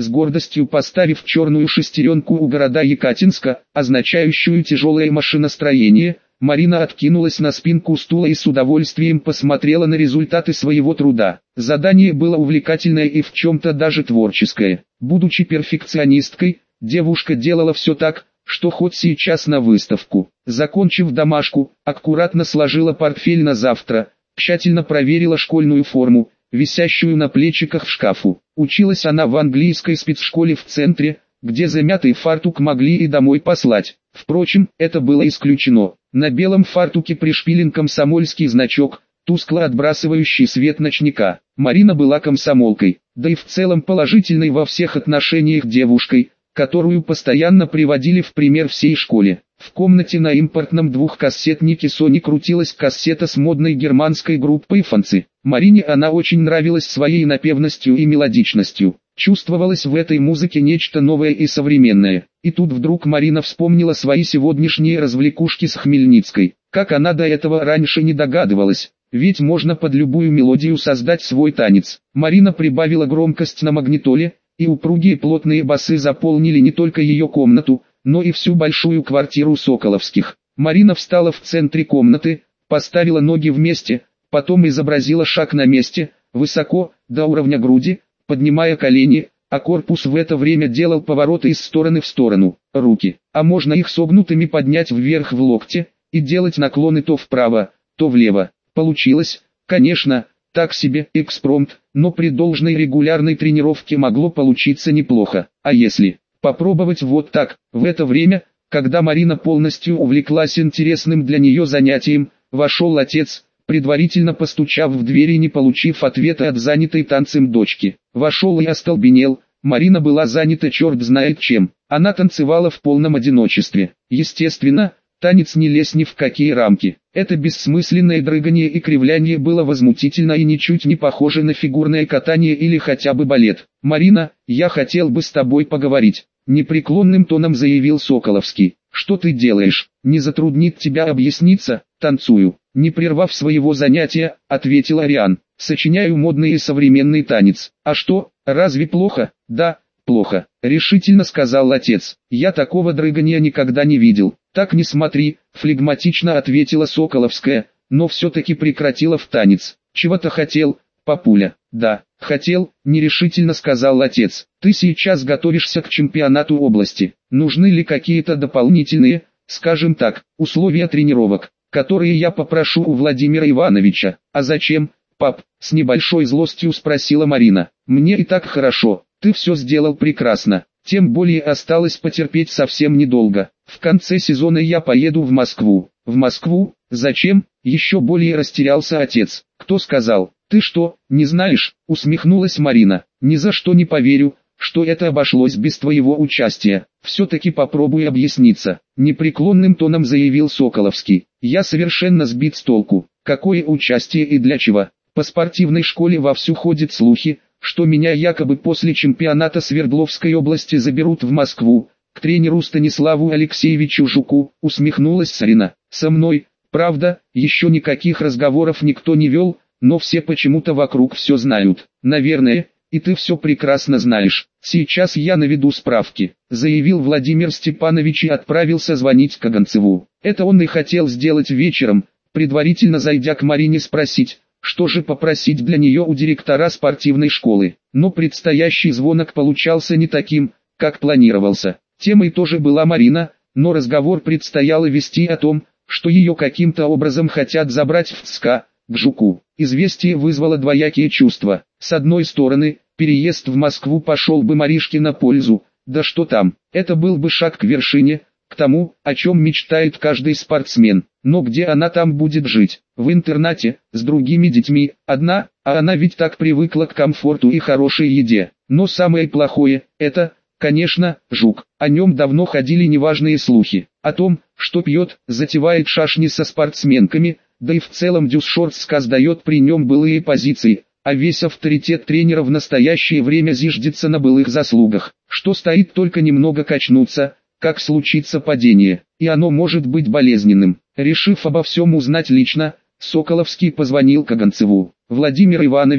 A: с гордостью поставив черную шестеренку у города Екатинска, означающую тяжелое машиностроение, Марина откинулась на спинку стула и с удовольствием посмотрела на результаты своего труда. Задание было увлекательное и в чем-то даже творческое. Будучи перфекционисткой, девушка делала все так, что хоть сейчас на выставку. Закончив домашку, аккуратно сложила портфель на завтра, тщательно проверила школьную форму, висящую на плечиках в шкафу. Училась она в английской спецшколе в центре, где замятый фартук могли и домой послать. Впрочем, это было исключено. На белом фартуке пришпилен комсомольский значок, тускло отбрасывающий свет ночника. Марина была комсомолкой, да и в целом положительной во всех отношениях девушкой, которую постоянно приводили в пример всей школе. В комнате на импортном двухкассетнике Sony крутилась кассета с модной германской группой «Фанцы». Марине она очень нравилась своей напевностью и мелодичностью. Чувствовалось в этой музыке нечто новое и современное. И тут вдруг Марина вспомнила свои сегодняшние развлекушки с Хмельницкой. Как она до этого раньше не догадывалась. Ведь можно под любую мелодию создать свой танец. Марина прибавила громкость на магнитоле, и упругие плотные басы заполнили не только ее комнату, но и всю большую квартиру Соколовских. Марина встала в центре комнаты, поставила ноги вместе, потом изобразила шаг на месте, высоко, до уровня груди, поднимая колени, а корпус в это время делал повороты из стороны в сторону. Руки, а можно их согнутыми поднять вверх в локте, и делать наклоны то вправо, то влево. Получилось, конечно, так себе экспромт, но при должной регулярной тренировке могло получиться неплохо. А если попробовать вот так? В это время, когда Марина полностью увлеклась интересным для нее занятием, вошел отец, предварительно постучав в дверь и не получив ответа от занятой танцем дочки. Вошел и остолбенел. Марина была занята черт знает чем. Она танцевала в полном одиночестве. Естественно, танец не лез ни в какие рамки. Это бессмысленное дрыгание и кривляние было возмутительно и ничуть не похоже на фигурное катание или хотя бы балет. «Марина, я хотел бы с тобой поговорить», — непреклонным тоном заявил Соколовский. «Что ты делаешь? Не затруднит тебя объясниться?» «Танцую», — не прервав своего занятия, ответил Ариан. «Сочиняю модный и современный танец». «А что, разве плохо?» «Да, плохо», — решительно сказал отец. «Я такого дрыгания никогда не видел». «Так не смотри», — флегматично ответила Соколовская, но все-таки прекратила в танец. «Чего-то хотел, папуля?» «Да, хотел», — нерешительно сказал отец. «Ты сейчас готовишься к чемпионату области. Нужны ли какие-то дополнительные, скажем так, условия тренировок, которые я попрошу у Владимира Ивановича?» «А зачем, пап?» — с небольшой злостью спросила Марина. «Мне и так хорошо, ты все сделал прекрасно. Тем более осталось потерпеть совсем недолго. В конце сезона я поеду в Москву». «В Москву? Зачем?» — еще более растерялся отец. «Кто сказал?» «Ты что, не знаешь?» — усмехнулась Марина. «Ни за что не поверю, что это обошлось без твоего участия. Все-таки попробуй объясниться», — непреклонным тоном заявил Соколовский. «Я совершенно сбит с толку. Какое участие и для чего? По спортивной школе вовсю ходят слухи, что меня якобы после чемпионата Свердловской области заберут в Москву, к тренеру Станиславу Алексеевичу Жуку», — усмехнулась Сарина. «Со мной, правда, еще никаких разговоров никто не вел, но все почему-то вокруг все знают. Наверное, и ты все прекрасно знаешь. Сейчас я наведу справки», — заявил Владимир Степанович и отправился звонить Каганцеву. Это он и хотел сделать вечером, предварительно зайдя к Марине спросить, что же попросить для нее у директора спортивной школы. Но предстоящий звонок получался не таким, как планировался. Темой тоже была Марина, но разговор предстояло вести о том, что ее каким-то образом хотят забрать в ЦСКА, к Жуку. Известие вызвало двоякие чувства. С одной стороны, переезд в Москву пошел бы Маришке на пользу, да что там, это был бы шаг к вершине, к тому, о чем мечтает каждый спортсмен. Но где она там будет жить? В интернате, с другими детьми, одна, а она ведь так привыкла к комфорту и хорошей еде. Но самое плохое, это, конечно, Жук. О нем давно ходили неважные слухи. О том, что пьет, затевает шашни со спортсменками, да и в целом Дюсшортска сдает при нем былые позиции, а весь авторитет тренера в настоящее время зиждется на былых заслугах. Что стоит только немного качнуться, как случится падение, и оно может быть болезненным. Решив обо всем узнать лично, Соколовский позвонил Каганцеву. «Владимир Иванович,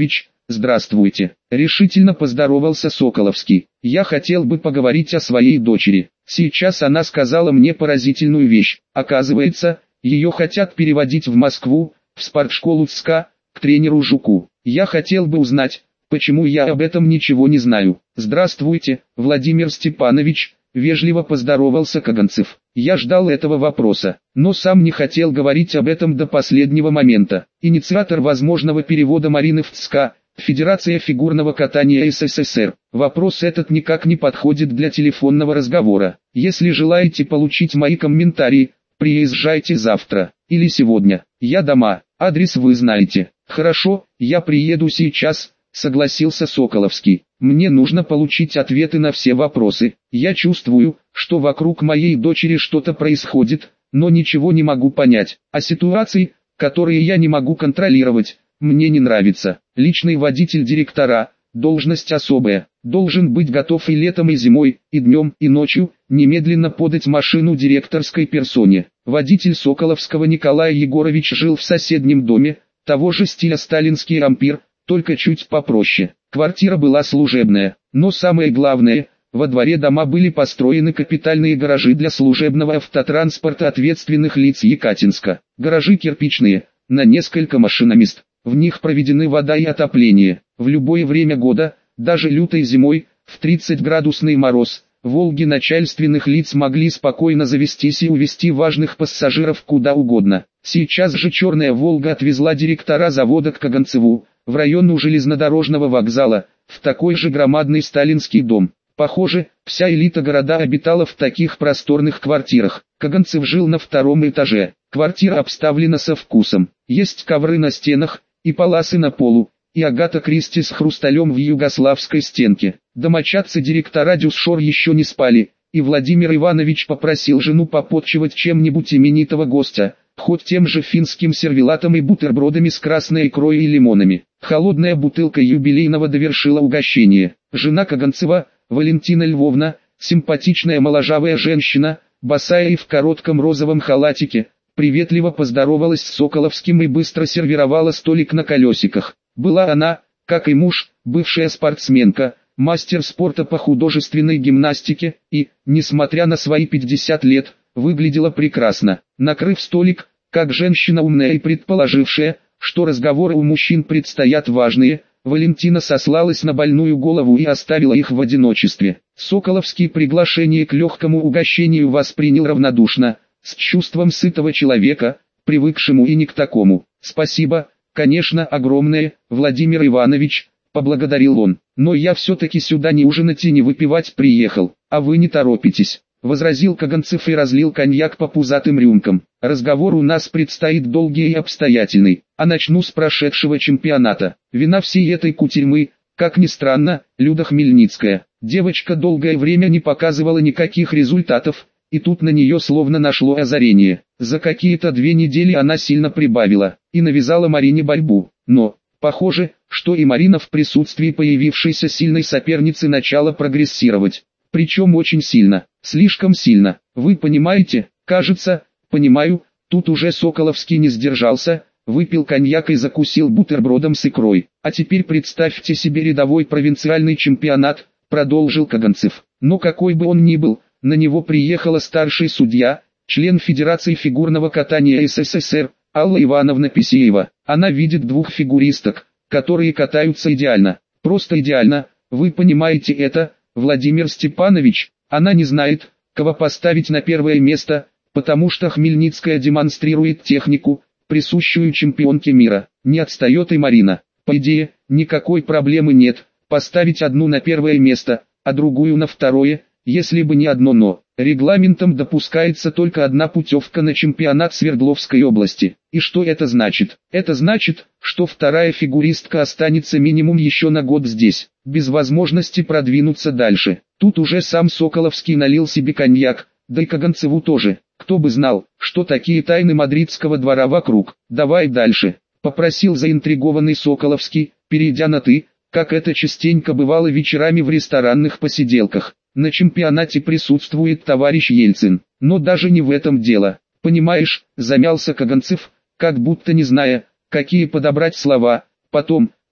A: здравствуйте. Решительно поздоровался Соколовский. Я хотел бы поговорить о своей дочери. Сейчас она сказала мне поразительную вещь. Оказывается, ее хотят переводить в Москву, в спортшколу ЦСКА, к тренеру Жуку. Я хотел бы узнать, почему я об этом ничего не знаю. Здравствуйте, Владимир Степанович, вежливо поздоровался Каганцев. Я ждал этого вопроса, но сам не хотел говорить об этом до последнего момента. Инициатор возможного перевода Марины в ЦСКА, Федерация фигурного катания СССР. Вопрос этот никак не подходит для телефонного разговора. Если желаете получить мои комментарии, приезжайте завтра, или сегодня. Я дома, адрес вы знаете. Хорошо, я приеду сейчас, согласился Соколовский. Мне нужно получить ответы на все вопросы. Я чувствую, что вокруг моей дочери что-то происходит, но ничего не могу понять. А ситуации, которые я не могу контролировать, мне не нравится. Личный водитель директора, должность особая, должен быть готов и летом, и зимой, и днем, и ночью, немедленно подать машину директорской персоне. Водитель Соколовского Николай Егорович жил в соседнем доме, того же стиля сталинский ампир, только чуть попроще. Квартира была служебная, но самое главное, во дворе дома были построены капитальные гаражи для служебного автотранспорта ответственных лиц Екатинска. Гаражи кирпичные, на несколько машиномест. В них проведены вода и отопление. В любое время года, даже лютой зимой, в тридцатиградусный мороз, «Волги» начальственных лиц могли спокойно завестись и увезти важных пассажиров куда угодно. Сейчас же «Черная Волга» отвезла директора завода к Каганцеву, в район у железнодорожного вокзала, в такой же громадный сталинский дом. Похоже, вся элита города обитала в таких просторных квартирах. Каганцев жил на втором этаже. Квартира обставлена со вкусом. Есть ковры на стенах, и паласы на полу, и Агата Кристи с хрусталем в югославской стенке. Домочадцы директора Дюсшор еще не спали, и Владимир Иванович попросил жену попотчевать чем-нибудь именитого гостя, хоть тем же финским сервелатом и бутербродами с красной икрой и лимонами. Холодная бутылка юбилейного довершила угощение. Жена Каганцева, Валентина Львовна, симпатичная моложавая женщина, босая и в коротком розовом халатике, приветливо поздоровалась с Соколовским и быстро сервировала столик на колесиках. Была она, как и муж, бывшая спортсменка, мастер спорта по художественной гимнастике и, несмотря на свои пятьдесят лет, выглядела прекрасно. Накрыв столик, как женщина умная и предположившая, что разговоры у мужчин предстоят важные, Валентина сослалась на больную голову и оставила их в одиночестве. Соколовский приглашение к легкому угощению воспринял равнодушно, с чувством сытого человека, привыкшему и не к такому. «Спасибо, конечно, огромное, Владимир Иванович», — поблагодарил он. «Но я все-таки сюда не ужинать и не выпивать приехал, а вы не торопитесь», — возразил Каганцев и разлил коньяк по пузатым рюмкам. «Разговор у нас предстоит долгий и обстоятельный, а начну с прошедшего чемпионата. Вина всей этой кутерьмы, как ни странно, Люда Хмельницкая. Девочка долгое время не показывала никаких результатов, и тут на нее словно нашло озарение. За какие-то две недели она сильно прибавила и навязала Марине борьбу. Но, похоже, что и Марина в присутствии появившейся сильной соперницы начала прогрессировать. Причем очень сильно, слишком сильно. Вы понимаете? Кажется, понимаю. Тут уже Соколовский не сдержался, выпил коньяк и закусил бутербродом с икрой. А теперь представьте себе рядовой провинциальный чемпионат, продолжил Каганцев. Но какой бы он ни был, на него приехала старший судья, член Федерации фигурного катания СССР, Алла Ивановна Писеева. Она видит двух фигуристок, которые катаются идеально, просто идеально. Вы понимаете это, Владимир Степанович? Она не знает, кого поставить на первое место, потому что Хмельницкая демонстрирует технику, присущую чемпионке мира. Не отстает и Марина. По идее, никакой проблемы нет, поставить одну на первое место, а другую на второе. Если бы не одно «но». Регламентом допускается только одна путевка на чемпионат Свердловской области. И что это значит? Это значит, что вторая фигуристка останется минимум еще на год здесь, без возможности продвинуться дальше. Тут уже сам Соколовский налил себе коньяк, да и Каганцеву тоже. Кто бы знал, что такие тайны мадридского двора вокруг. «Давай дальше», — попросил заинтригованный Соколовский, перейдя на «ты», как это частенько бывало вечерами в ресторанных посиделках. На чемпионате присутствует товарищ Ельцин, но даже не в этом дело. Понимаешь, замялся Каганцев, как будто не зная, какие подобрать слова. Потом,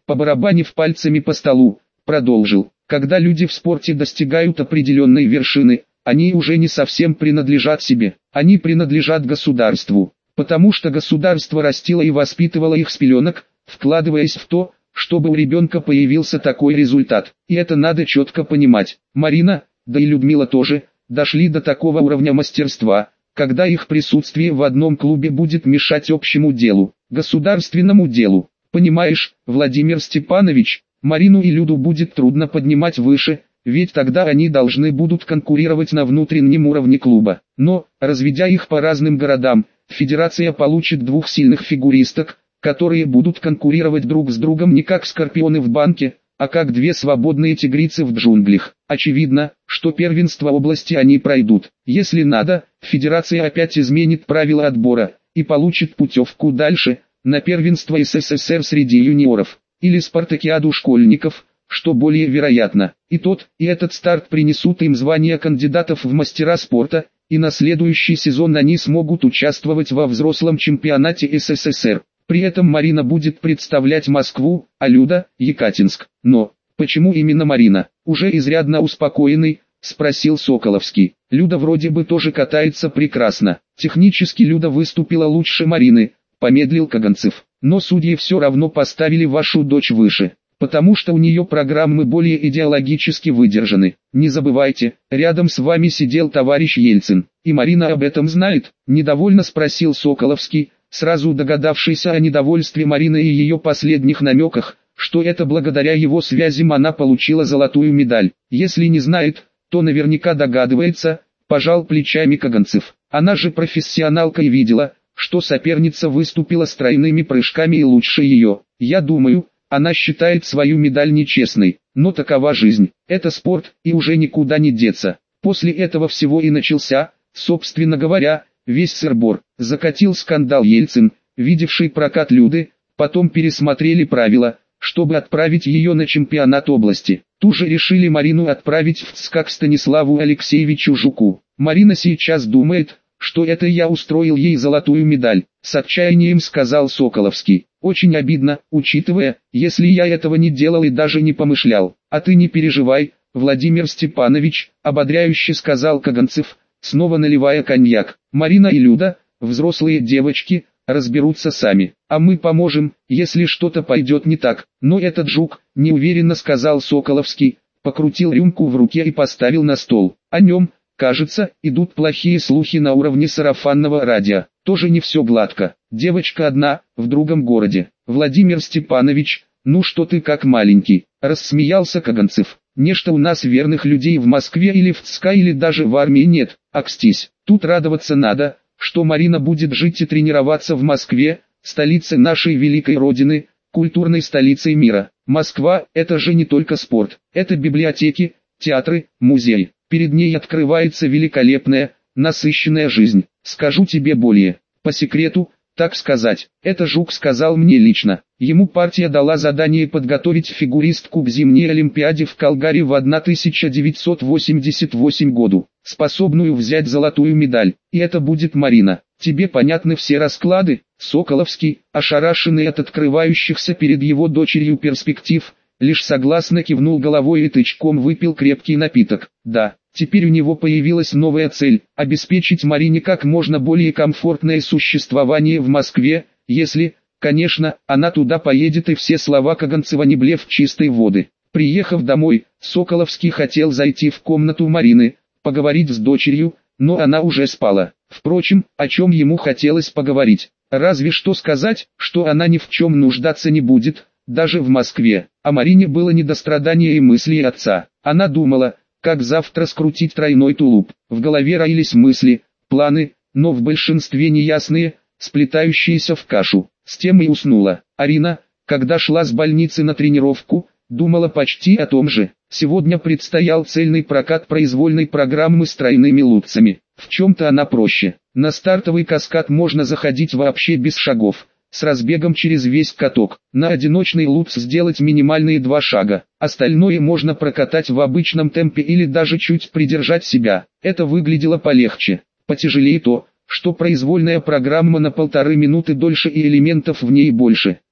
A: Побарабанив пальцами по столу, продолжил. Когда люди в спорте достигают определенной вершины, они уже не совсем принадлежат себе, они принадлежат государству, потому что государство растило и воспитывало их с пеленок, вкладываясь в то, чтобы у ребенка появился такой результат. И это надо четко понимать. Марина, да и Людмила тоже, дошли до такого уровня мастерства, когда их присутствие в одном клубе будет мешать общему делу, государственному делу. Понимаешь, Владимир Степанович, Марину и Люду будет трудно поднимать выше, ведь тогда они должны будут конкурировать на внутреннем уровне клуба. Но, разведя их по разным городам, федерация получит двух сильных фигуристок, которые будут конкурировать друг с другом не как скорпионы в банке, а как две свободные тигрицы в джунглях. Очевидно, что первенство области они пройдут. Если надо, федерация опять изменит правила отбора и получит путевку дальше, на первенство СССР среди юниоров, или спартакиаду школьников, что более вероятно. И тот, и этот старт принесут им звание кандидатов в мастера спорта, и на следующий сезон они смогут участвовать во взрослом чемпионате СССР. При этом Марина будет представлять Москву, а Люда – Екатинск. Но, почему именно Марина? Уже изрядно успокоенный, спросил Соколовский. Люда вроде бы тоже катается прекрасно. Технически Люда выступила лучше Марины, помедлил Каганцев. Но судьи все равно поставили вашу дочь выше, потому что у нее программы более идеологически выдержаны. Не забывайте, рядом с вами сидел товарищ Ельцин. И Марина об этом знает? Недовольно спросил Соколовский, сразу догадавшийся о недовольстве Марины и ее последних намеках, что это благодаря его связям она получила золотую медаль. Если не знает, то наверняка догадывается, пожал плечами Каганцев. Она же профессионалка и видела, что соперница выступила с тройными прыжками и лучше ее. Я думаю, она считает свою медаль нечестной, но такова жизнь. Это спорт, и уже никуда не деться. После этого всего и начался, собственно говоря, весь сыр-бор. Закатил скандал Ельцин, видевший прокат Люды, потом пересмотрели правила, чтобы отправить ее на чемпионат области. Тут же решили Марину отправить в ЦСКА к Станиславу Алексеевичу Жуку. Марина сейчас думает, что это я устроил ей золотую медаль, с отчаянием сказал Соколовский. Очень обидно, учитывая, если я этого не делал и даже не помышлял. А ты не переживай, Владимир Степанович, ободряюще сказал Каганцев, снова наливая коньяк. Марина и Люда, взрослые девочки, разберутся сами, а мы поможем, если что-то пойдет не так. Но этот жук, неуверенно сказал Соколовский, покрутил рюмку в руке и поставил на стол. О нем, кажется, идут плохие слухи на уровне сарафанного радио. Тоже не все гладко. Девочка одна, в другом городе. Владимир Степанович, ну что ты как маленький, рассмеялся Каганцев. Нечто у нас верных людей в Москве или в ЦСКА или даже в армии нет. Акстись, тут радоваться надо, что Марина будет жить и тренироваться в Москве, столице нашей великой родины, культурной столицей мира. Москва – это же не только спорт, это библиотеки, театры, музеи. Перед ней открывается великолепная, насыщенная жизнь. Скажу тебе более, по секрету, так сказать, это Жук сказал мне лично. Ему партия дала задание подготовить фигуристку к зимней Олимпиаде в Калгари в тысяча девятьсот восемьдесят восьмом году, способную взять золотую медаль. И это будет Марина. Тебе понятны все расклады? Соколовский, ошарашенный от открывающихся перед его дочерью перспектив, лишь согласно кивнул головой и тычком выпил крепкий напиток. Да, теперь у него появилась новая цель – обеспечить Марине как можно более комфортное существование в Москве, если, конечно, она туда поедет, и все слова Каганцева не блеф чистой воды. Приехав домой, Соколовский хотел зайти в комнату Марины, поговорить с дочерью, но она уже спала. Впрочем, о чем ему хотелось поговорить? Разве что сказать, что она ни в чем нуждаться не будет, даже в Москве. А Марине было не до страдания и мыслей отца. Она думала, как завтра скрутить тройной тулуп. В голове роились мысли, планы, но в большинстве неясные, сплетающиеся в кашу. С тем и уснула. Арина, когда шла с больницы на тренировку, думала почти о том же. Сегодня предстоял цельный прокат произвольной программы с тройными лутцами. В чем-то она проще. На стартовый каскад можно заходить вообще без шагов, с разбегом через весь каток. На одиночный лутц сделать минимальные два шага. Остальное можно прокатать в обычном темпе или даже чуть придержать себя. Это выглядело полегче. Потяжелее то, что произвольная программа на полторы минуты дольше и элементов в ней больше.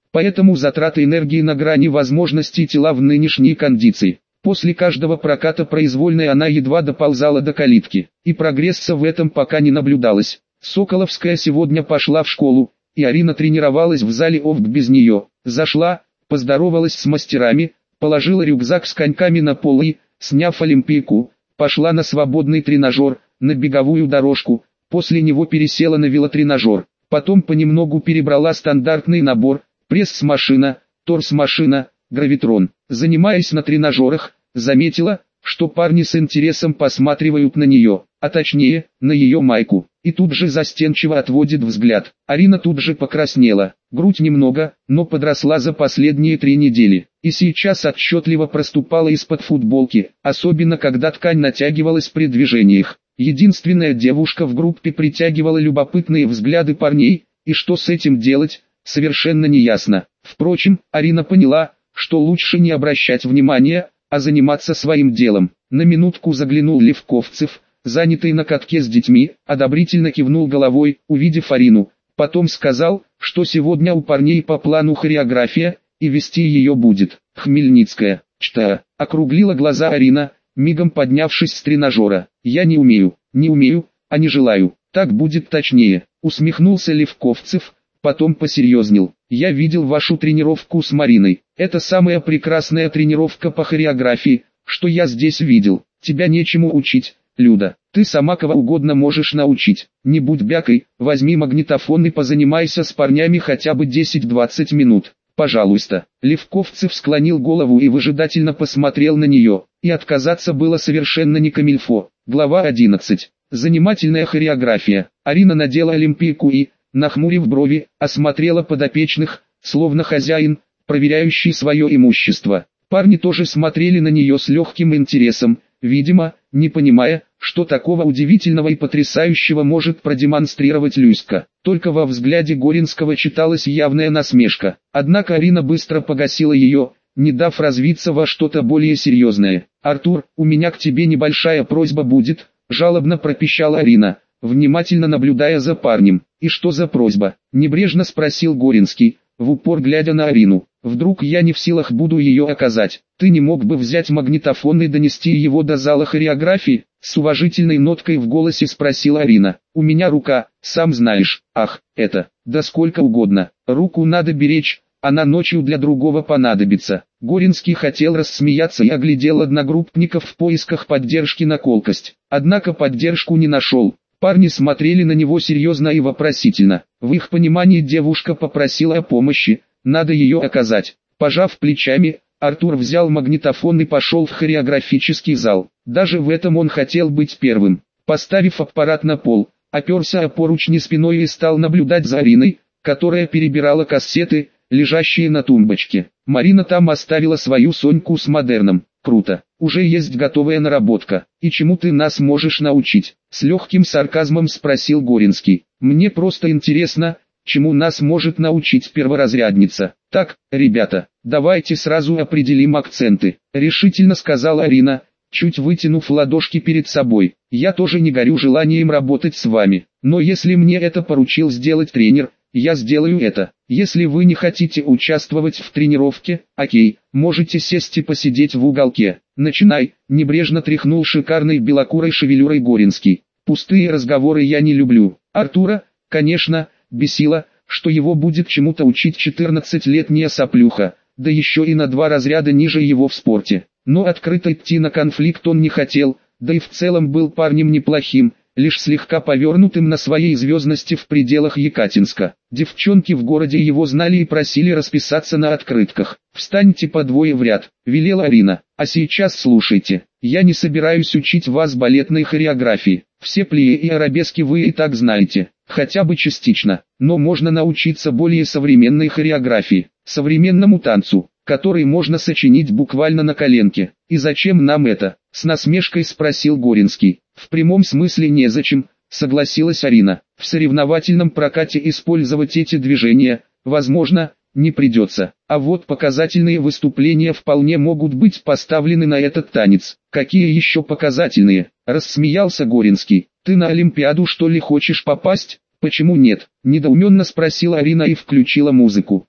A: Поэтому затраты энергии на грани возможностей тела в нынешней кондиции. После каждого проката произвольной она едва доползала до калитки, и прогресса в этом пока не наблюдалось. Соколовская сегодня пошла в школу, и Арина тренировалась в зале ОФГ без нее. Зашла, поздоровалась с мастерами, положила рюкзак с коньками на пол и, сняв олимпийку, пошла на свободный тренажер, на беговую дорожку, после него пересела на велотренажер. Потом понемногу перебрала стандартный набор: пресс-машина, торс-машина, гравитрон. Занимаясь на тренажерах, заметила, что парни с интересом посматривают на нее, а точнее, на ее майку, и тут же застенчиво отводит взгляд. Арина тут же покраснела, грудь немного, но подросла за последние три недели, и сейчас отчетливо проступала из-под футболки, особенно когда ткань натягивалась при движениях. Единственная девушка в группе притягивала любопытные взгляды парней, и что с этим делать, совершенно неясно. Впрочем, Арина поняла, что лучше не обращать внимания, а заниматься своим делом. На минутку заглянул Левковцев, занятый на катке с детьми, одобрительно кивнул головой, увидев Арину. Потом сказал, что сегодня у парней по плану хореография, и вести ее будет Хмельницкая. Чта, округлила глаза Арина, мигом поднявшись с тренажера. «Я не умею, не умею, а не желаю, так будет точнее», усмехнулся Левковцев, потом посерьезнел. «Я видел вашу тренировку с Мариной. Это самая прекрасная тренировка по хореографии, что я здесь видел. Тебя нечему учить, Люда. Ты сама кого угодно можешь научить. Не будь бякой, возьми магнитофон и позанимайся с парнями хотя бы десять-двадцать минут. Пожалуйста». Левковцев склонил голову и выжидательно посмотрел на нее, и отказаться было совершенно не камильфо. Глава одиннадцать. Занимательная хореография. Арина надела олимпийку и, нахмурив брови, осмотрела подопечных, словно хозяин, проверяющий свое имущество. Парни тоже смотрели на нее с легким интересом, видимо, не понимая, что такого удивительного и потрясающего может продемонстрировать Люська. Только во взгляде Горинского читалась явная насмешка. Однако Арина быстро погасила ее, не дав развиться во что-то более серьезное. «Артур, у меня к тебе небольшая просьба будет», — жалобно пропищала Арина, внимательно наблюдая за парнем. «И что за просьба?» — небрежно спросил Горинский, в упор глядя на Арину. «Вдруг я не в силах буду ее оказать? Ты не мог бы взять магнитофон и донести его до зала хореографии?» С уважительной ноткой в голосе спросила Арина. «У меня рука, сам знаешь». «Ах, это, да сколько угодно. Руку надо беречь, она ночью для другого понадобится». Горинский хотел рассмеяться и оглядел одногруппников в поисках поддержки на колкость. Однако поддержку не нашел. Парни смотрели на него серьезно и вопросительно. В их понимании девушка попросила о помощи, надо ее оказать. Пожав плечами, Артур взял магнитофон и пошел в хореографический зал. Даже в этом он хотел быть первым. Поставив аппарат на пол, оперся о поручни спиной и стал наблюдать за Ариной, которая перебирала кассеты, лежащие на тумбочке. Марина там оставила свою Соньку с модерном. «Круто, уже есть готовая наработка. И чему ты нас можешь научить?» С легким сарказмом спросил Горинский. «Мне просто интересно, чему нас может научить перворазрядница». «Так, ребята, давайте сразу определим акценты», — решительно сказала Арина, чуть вытянув ладошки перед собой. «Я тоже не горю желанием работать с вами, но если мне это поручил сделать тренер, я сделаю это. Если вы не хотите участвовать в тренировке, окей, можете сесть и посидеть в уголке. Начинай», — небрежно тряхнул шикарной белокурой шевелюрой Горинский. «Пустые разговоры я не люблю». Артура, конечно, бесило, что его будет чему-то учить четырнадцатилетняя соплюха, да еще и на два разряда ниже его в спорте. Но открыто идти на конфликт он не хотел, да и в целом был парнем неплохим, лишь слегка повернутым на своей звездности в пределах Екатинска. Девчонки в городе его знали и просили расписаться на открытках. «Встаньте по двое в ряд», — велела Арина. «А сейчас слушайте, я не собираюсь учить вас балетной хореографии. Все плие и арабески вы и так знаете, хотя бы частично, но можно научиться более современной хореографии, современному танцу, который можно сочинить буквально на коленке. И зачем нам это?» — с насмешкой спросил Горинский. «В прямом смысле незачем», — согласилась Арина. «В соревновательном прокате использовать эти движения, возможно, не придется, а вот показательные выступления вполне могут быть поставлены на этот танец». «Какие еще показательные?» — рассмеялся Горинский. «Ты на Олимпиаду что ли хочешь попасть?» «Почему нет?» — недоуменно спросила Арина и включила музыку.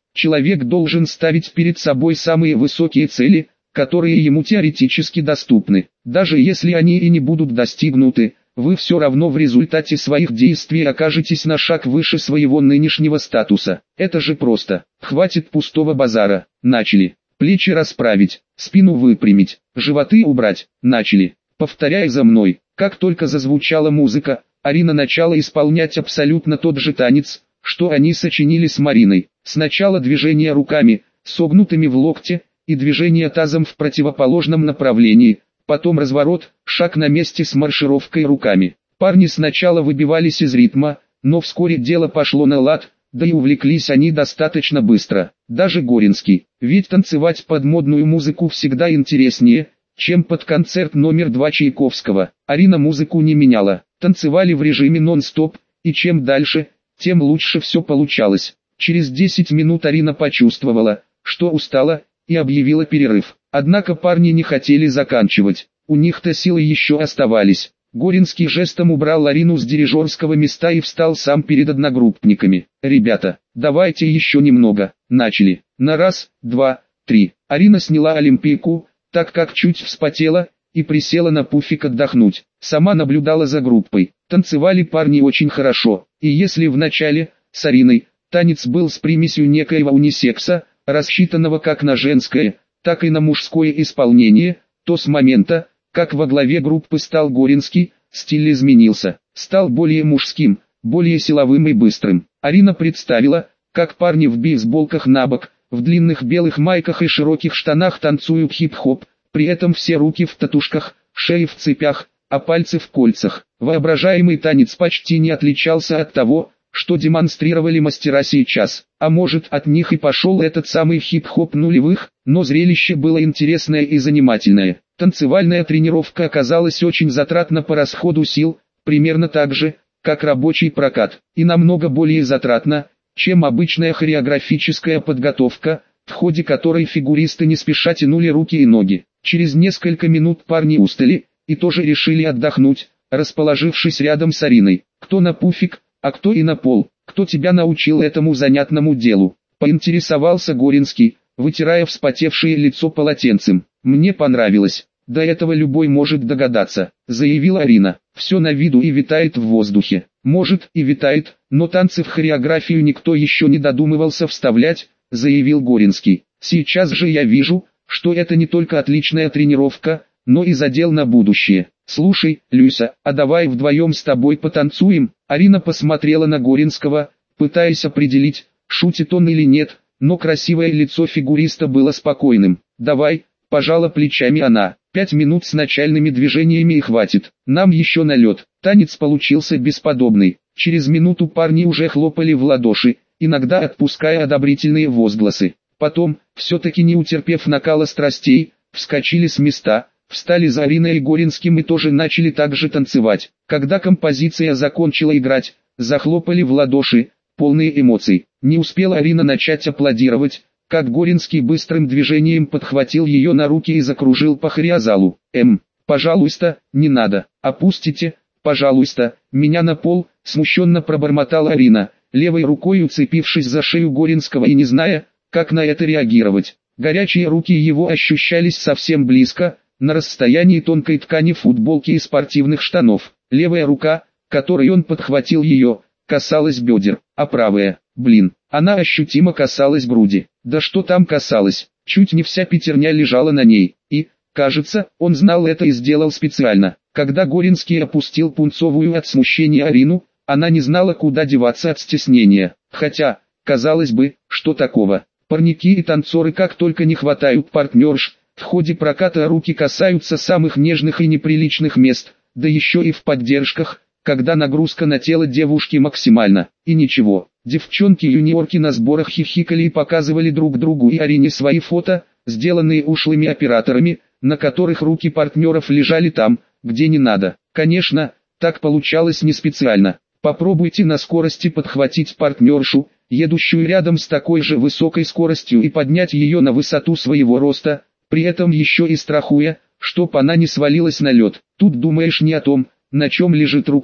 A: Человек должен ставить перед собой самые высокие цели, которые ему теоретически доступны. Даже если они и не будут достигнуты, вы все равно в результате своих действий окажетесь на шаг выше своего нынешнего статуса. Это же просто. Хватит пустого базара. Начали. Плечи расправить, спину выпрямить, животы убрать. Начали. Повторяй за мной. Как только зазвучала музыка, Арина начала исполнять абсолютно тот же танец, что они сочинили с Мариной. Сначала движение руками, согнутыми в локте, и движение тазом в противоположном направлении, потом разворот, шаг на месте с маршировкой руками. Парни сначала выбивались из ритма, но вскоре дело пошло на лад, да и увлеклись они достаточно быстро. Даже Горинский, ведь танцевать под модную музыку всегда интереснее, чем под концерт номер два Чайковского. Арина музыку не меняла, танцевали в режиме нон-стоп, и чем дальше, тем лучше все получалось. Через десять минут Арина почувствовала, что устала, и объявила перерыв. Однако парни не хотели заканчивать, у них-то силы еще оставались. Горинский жестом убрал Арину с дирижерского места и встал сам перед одногруппниками. «Ребята, давайте еще немного». Начали. На раз, два, три. Арина сняла олимпийку, так как чуть вспотела, и присела на пуфик отдохнуть. Сама наблюдала за группой. Танцевали парни очень хорошо, и если в начале, с Ариной, танец был с примесью некоего унисекса, рассчитанного как на женское, так и на мужское исполнение, то с момента, как во главе группы стал Горинский, стиль изменился, стал более мужским, более силовым и быстрым. Арина представила, как парни в бейсболках набок, в длинных белых майках и широких штанах танцуют хип-хоп, при этом все руки в татушках, шеи в цепях, а пальцы в кольцах. Воображаемый танец почти не отличался от того, что демонстрировали мастера сейчас, а может от них и пошел этот самый хип-хоп нулевых, но зрелище было интересное и занимательное. Танцевальная тренировка оказалась очень затратна по расходу сил, примерно так же, как рабочий прокат, и намного более затратна, чем обычная хореографическая подготовка, в ходе которой фигуристы не спеша тянули руки и ноги. Через несколько минут парни устали, и тоже решили отдохнуть, расположившись рядом с Ариной. Кто на пуфик, а кто и на пол. Кто тебя научил этому занятному делу? Поинтересовался Горинский, вытирая вспотевшее лицо полотенцем. Мне понравилось. До этого любой может догадаться, заявила Арина. Все на виду и витает в воздухе. Может и витает, но танцы в хореографию никто еще не додумывался вставлять, заявил Горинский. Сейчас же я вижу, что это не только отличная тренировка, но и задел на будущее. Слушай, Люся, а давай вдвоем с тобой потанцуем? Арина посмотрела на Горинского, пытаясь определить, шутит он или нет, но красивое лицо фигуриста было спокойным. Давай, пожала плечами она. Пять минут с начальными движениями и хватит. Нам еще на лед. Танец получился бесподобный. Через минуту парни уже хлопали в ладоши, иногда отпуская одобрительные возгласы. Потом, все-таки не утерпев накала страстей, вскочили с места, встали за Ариной и Горинским и тоже начали так же танцевать. Когда композиция закончила играть, захлопали в ладоши, полные эмоций. Не успела Арина начать аплодировать, как Горинский быстрым движением подхватил ее на руки и закружил по хореозалу. «Эм, пожалуйста, не надо, опустите, пожалуйста, меня на пол», смущенно пробормотала Арина, левой рукой уцепившись за шею Горинского и не зная, как на это реагировать. Горячие руки его ощущались совсем близко, на расстоянии тонкой ткани футболки и спортивных штанов. Левая рука, которой он подхватил ее, касалась бедер, а правая, блин, она ощутимо касалась груди. Да что там касалось, чуть не вся пятерня лежала на ней, и, кажется, он знал это и сделал специально. Когда Горинский опустил пунцовую от смущения Арину, она не знала, куда деваться от стеснения. Хотя, казалось бы, что такого? Парники и танцоры как только не хватают партнерш, в ходе проката руки касаются самых нежных и неприличных мест, да еще и в поддержках, когда нагрузка на тело девушки максимальна. И ничего, девчонки-юниорки на сборах хихикали и показывали друг другу и Арине свои фото, сделанные ушлыми операторами, на которых руки партнеров лежали там, где не надо. Конечно, так получалось не специально. Попробуйте на скорости подхватить партнершу, едущую рядом с такой же высокой скоростью, и поднять ее на высоту своего роста, при этом еще и страхуя, чтоб она не свалилась на лед. Тут думаешь не о том, на чем лежит рука,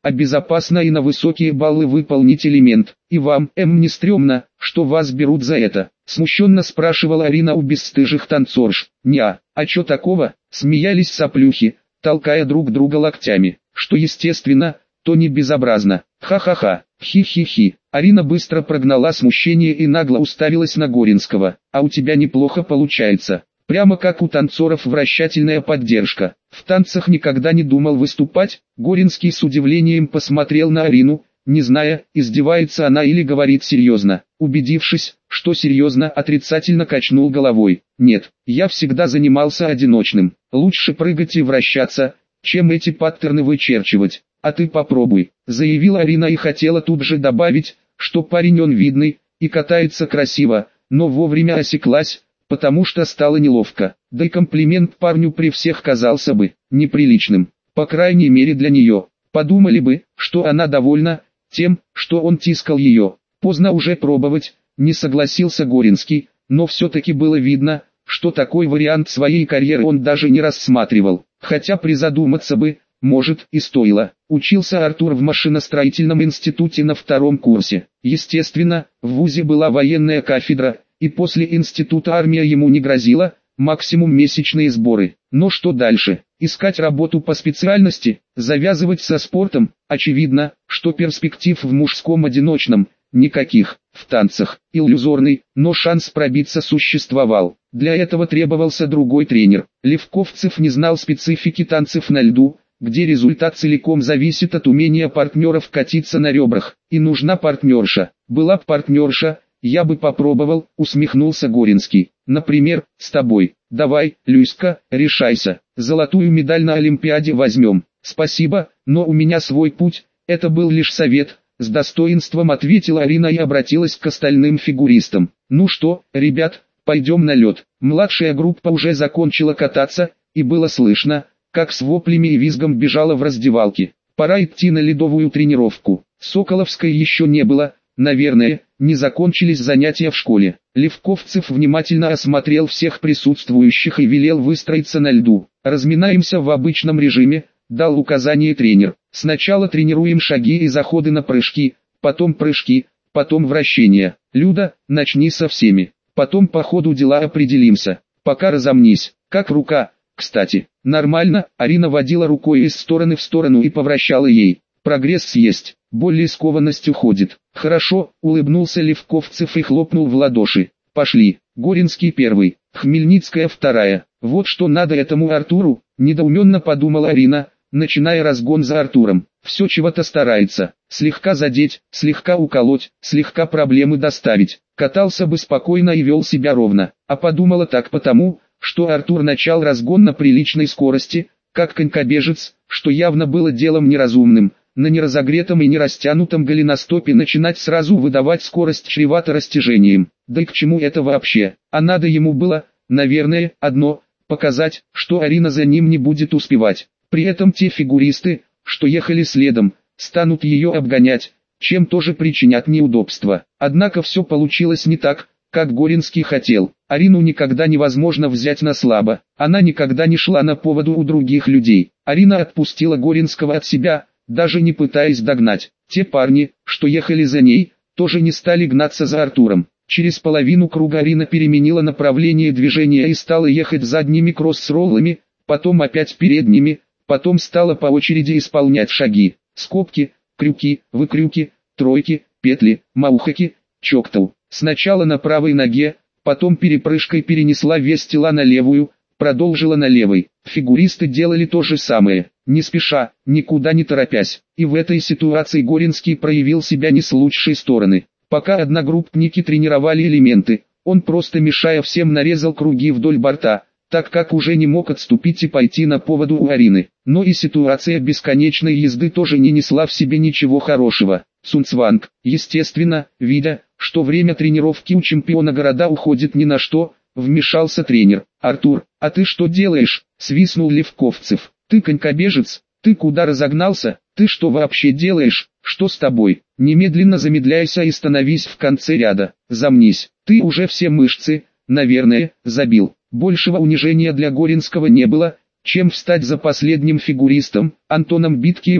A: а безопасно и на высокие баллы выполнить элемент. И вам, М, не стрёмно, что вас берут за это? Смущенно спрашивала Арина у бесстыжих танцорш. Неа, а чё такого? Смеялись соплюхи, толкая друг друга локтями. Что естественно, то не безобразно. Ха-ха-ха, хи-хи-хи. Арина быстро прогнала смущение и нагло уставилась на Горинского. А у тебя неплохо получается. Прямо как у танцоров вращательная поддержка. В танцах никогда не думал выступать. Горинский с удивлением посмотрел на Арину, не зная, издевается она или говорит серьезно. Убедившись, что серьезно, отрицательно качнул головой. Нет, я всегда занимался одиночным. Лучше прыгать и вращаться, чем эти паттерны вычерчивать. А ты попробуй, заявила Арина и хотела тут же добавить, что парень он видный и катается красиво, но вовремя осеклась, потому что стало неловко. Да и комплимент парню при всех казался бы неприличным, по крайней мере для нее. Подумали бы, что она довольна тем, что он тискал ее. Поздно уже пробовать, не согласился Горинский, но все-таки было видно, что такой вариант своей карьеры он даже не рассматривал. Хотя призадуматься бы, может, и стоило. Учился Артур в машиностроительном институте на втором курсе. Естественно, в вузе была военная кафедра, и после института армия ему не грозила, максимум месячные сборы. Но что дальше? Искать работу по специальности, завязывать со спортом? Очевидно, что перспектив в мужском одиночном никаких. В танцах иллюзорный, но шанс пробиться существовал. Для этого требовался другой тренер. Левковцев не знал специфики танцев на льду, где результат целиком зависит от умения партнеров катиться на ребрах. И нужна партнерша. Была б партнерша, я бы попробовал, усмехнулся Горинский. Например, с тобой. Давай, Люська, решайся. Золотую медаль на Олимпиаде возьмем. Спасибо, но у меня свой путь. Это был лишь совет. С достоинством ответила Арина и обратилась к остальным фигуристам. Ну что, ребят, пойдем на лед. Младшая группа уже закончила кататься, и было слышно, как с воплями и визгом бежала в раздевалке. Пора идти на ледовую тренировку. Соколовской еще не было, наверное, не закончились занятия в школе. Левковцев внимательно осмотрел всех присутствующих и велел выстроиться на льду. Разминаемся в обычном режиме, дал указание тренер. Сначала тренируем шаги и заходы на прыжки, потом прыжки, потом вращения. Люда, начни со всеми. Потом по ходу дела определимся. Пока разомнись. Как рука, кстати. Нормально, Арина водила рукой из стороны в сторону и повращала ей. Прогресс есть, боль и скованность уходит. Хорошо, улыбнулся Левковцев и хлопнул в ладоши. Пошли. Горинский первый, Хмельницкая вторая. Вот что надо этому Артуру, недоуменно подумала Арина, начиная разгон за Артуром. Все чего-то старается, слегка задеть, слегка уколоть, слегка проблемы доставить. Катался бы спокойно и вел себя ровно. А подумала так потому, что Артур начал разгон на приличной скорости, как конькобежец, что явно было делом неразумным. На неразогретом и нерастянутом голеностопе начинать сразу выдавать скорость чревато растяжением. Да и к чему это вообще? А надо ему было, наверное, одно – показать, что Арина за ним не будет успевать. При этом те фигуристы, что ехали следом, станут ее обгонять, чем тоже причинят неудобства. Однако все получилось не так, как Горинский хотел. Арину никогда невозможно взять на слабо. Она никогда не шла на поводу у других людей. Арина отпустила Горинского от себя, даже не пытаясь догнать. Те парни, что ехали за ней, тоже не стали гнаться за Артуром. Через половину круга Арина переменила направление движения и стала ехать задними кроссроллами, потом опять передними, потом стала по очереди исполнять шаги, скобки, крюки, выкрюки, тройки, петли, маухаки, чоктау. Сначала на правой ноге, потом перепрыжкой перенесла вес тела на левую, продолжила на левой. Фигуристы делали то же самое, не спеша, никуда не торопясь. И в этой ситуации Горинский проявил себя не с лучшей стороны. Пока одногруппники тренировали элементы, он просто мешая всем нарезал круги вдоль борта, так как уже не мог отступить и пойти на поводу у Арины. Но и ситуация бесконечной езды тоже не несла в себе ничего хорошего. Цунцванг, естественно, видя, что время тренировки у чемпиона города уходит ни на что, вмешался тренер. «Артур, а ты что делаешь?» — свистнул Левковцев. «Ты конькобежец? Ты куда разогнался? Ты что вообще делаешь? Что с тобой? Немедленно замедляйся и становись в конце ряда. Замнись. Ты уже все мышцы, наверное, забил». Большего унижения для Горинского не было, чем встать за последним фигуристом, Антоном Биткиевым,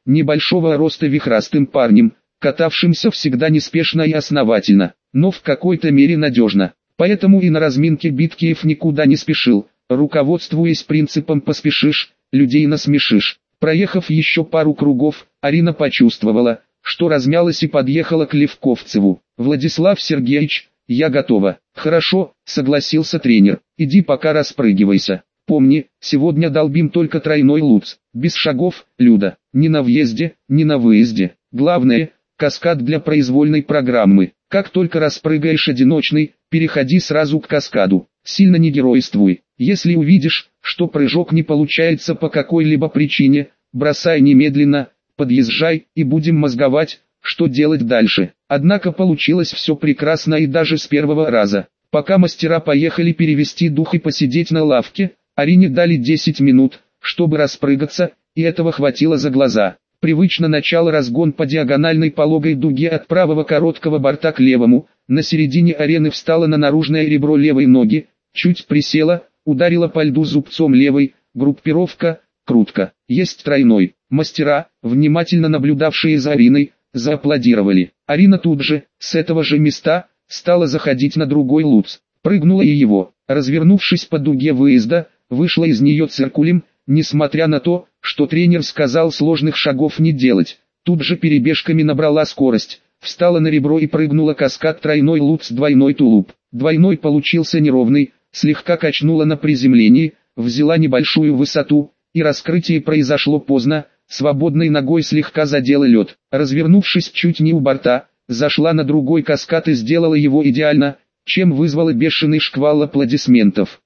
A: небольшого роста вихрастым парнем, катавшимся всегда неспешно и основательно, но в какой-то мере надежно. Поэтому и на разминке Биткиев никуда не спешил, руководствуясь принципом «поспешишь, людей насмешишь». Проехав еще пару кругов, Арина почувствовала, что размялась и подъехала к Левковцеву. «Владислав Сергеевич, я готова». «Хорошо», согласился тренер, «иди пока распрыгивайся. Помни, сегодня долбим только тройной луц, без шагов, Люда, ни на въезде, ни на выезде. Главное, каскад для произвольной программы. Как только распрыгаешь одиночный, переходи сразу к каскаду, сильно не геройствуй. Если увидишь, что прыжок не получается по какой-либо причине, бросай немедленно, подъезжай и будем мозговать, что делать дальше». Однако получилось все прекрасно и даже с первого раза. Пока мастера поехали перевести дух и посидеть на лавке, Арине дали десять минут, чтобы распрыгаться, и этого хватило за глаза. Привычно начало разгон по диагональной пологой дуге от правого короткого борта к левому, на середине арены встала на наружное ребро левой ноги, чуть присела, ударила по льду зубцом левой, группировка, крутка, есть тройной. Мастера, внимательно наблюдавшие за Ариной, зааплодировали. Арина тут же, с этого же места, стала заходить на другой луц, прыгнула и его, развернувшись по дуге выезда, вышла из нее циркулем, несмотря на то, что тренер сказал сложных шагов не делать. Тут же перебежками набрала скорость, встала на ребро и прыгнула каскад тройной луц двойной тулуп. Двойной получился неровный, слегка качнула на приземлении, взяла небольшую высоту, и раскрытие произошло поздно, свободной ногой слегка задела лед. Развернувшись чуть не у борта, зашла на другой каскад и сделала его идеально, чем вызвала бешеный шквал аплодисментов.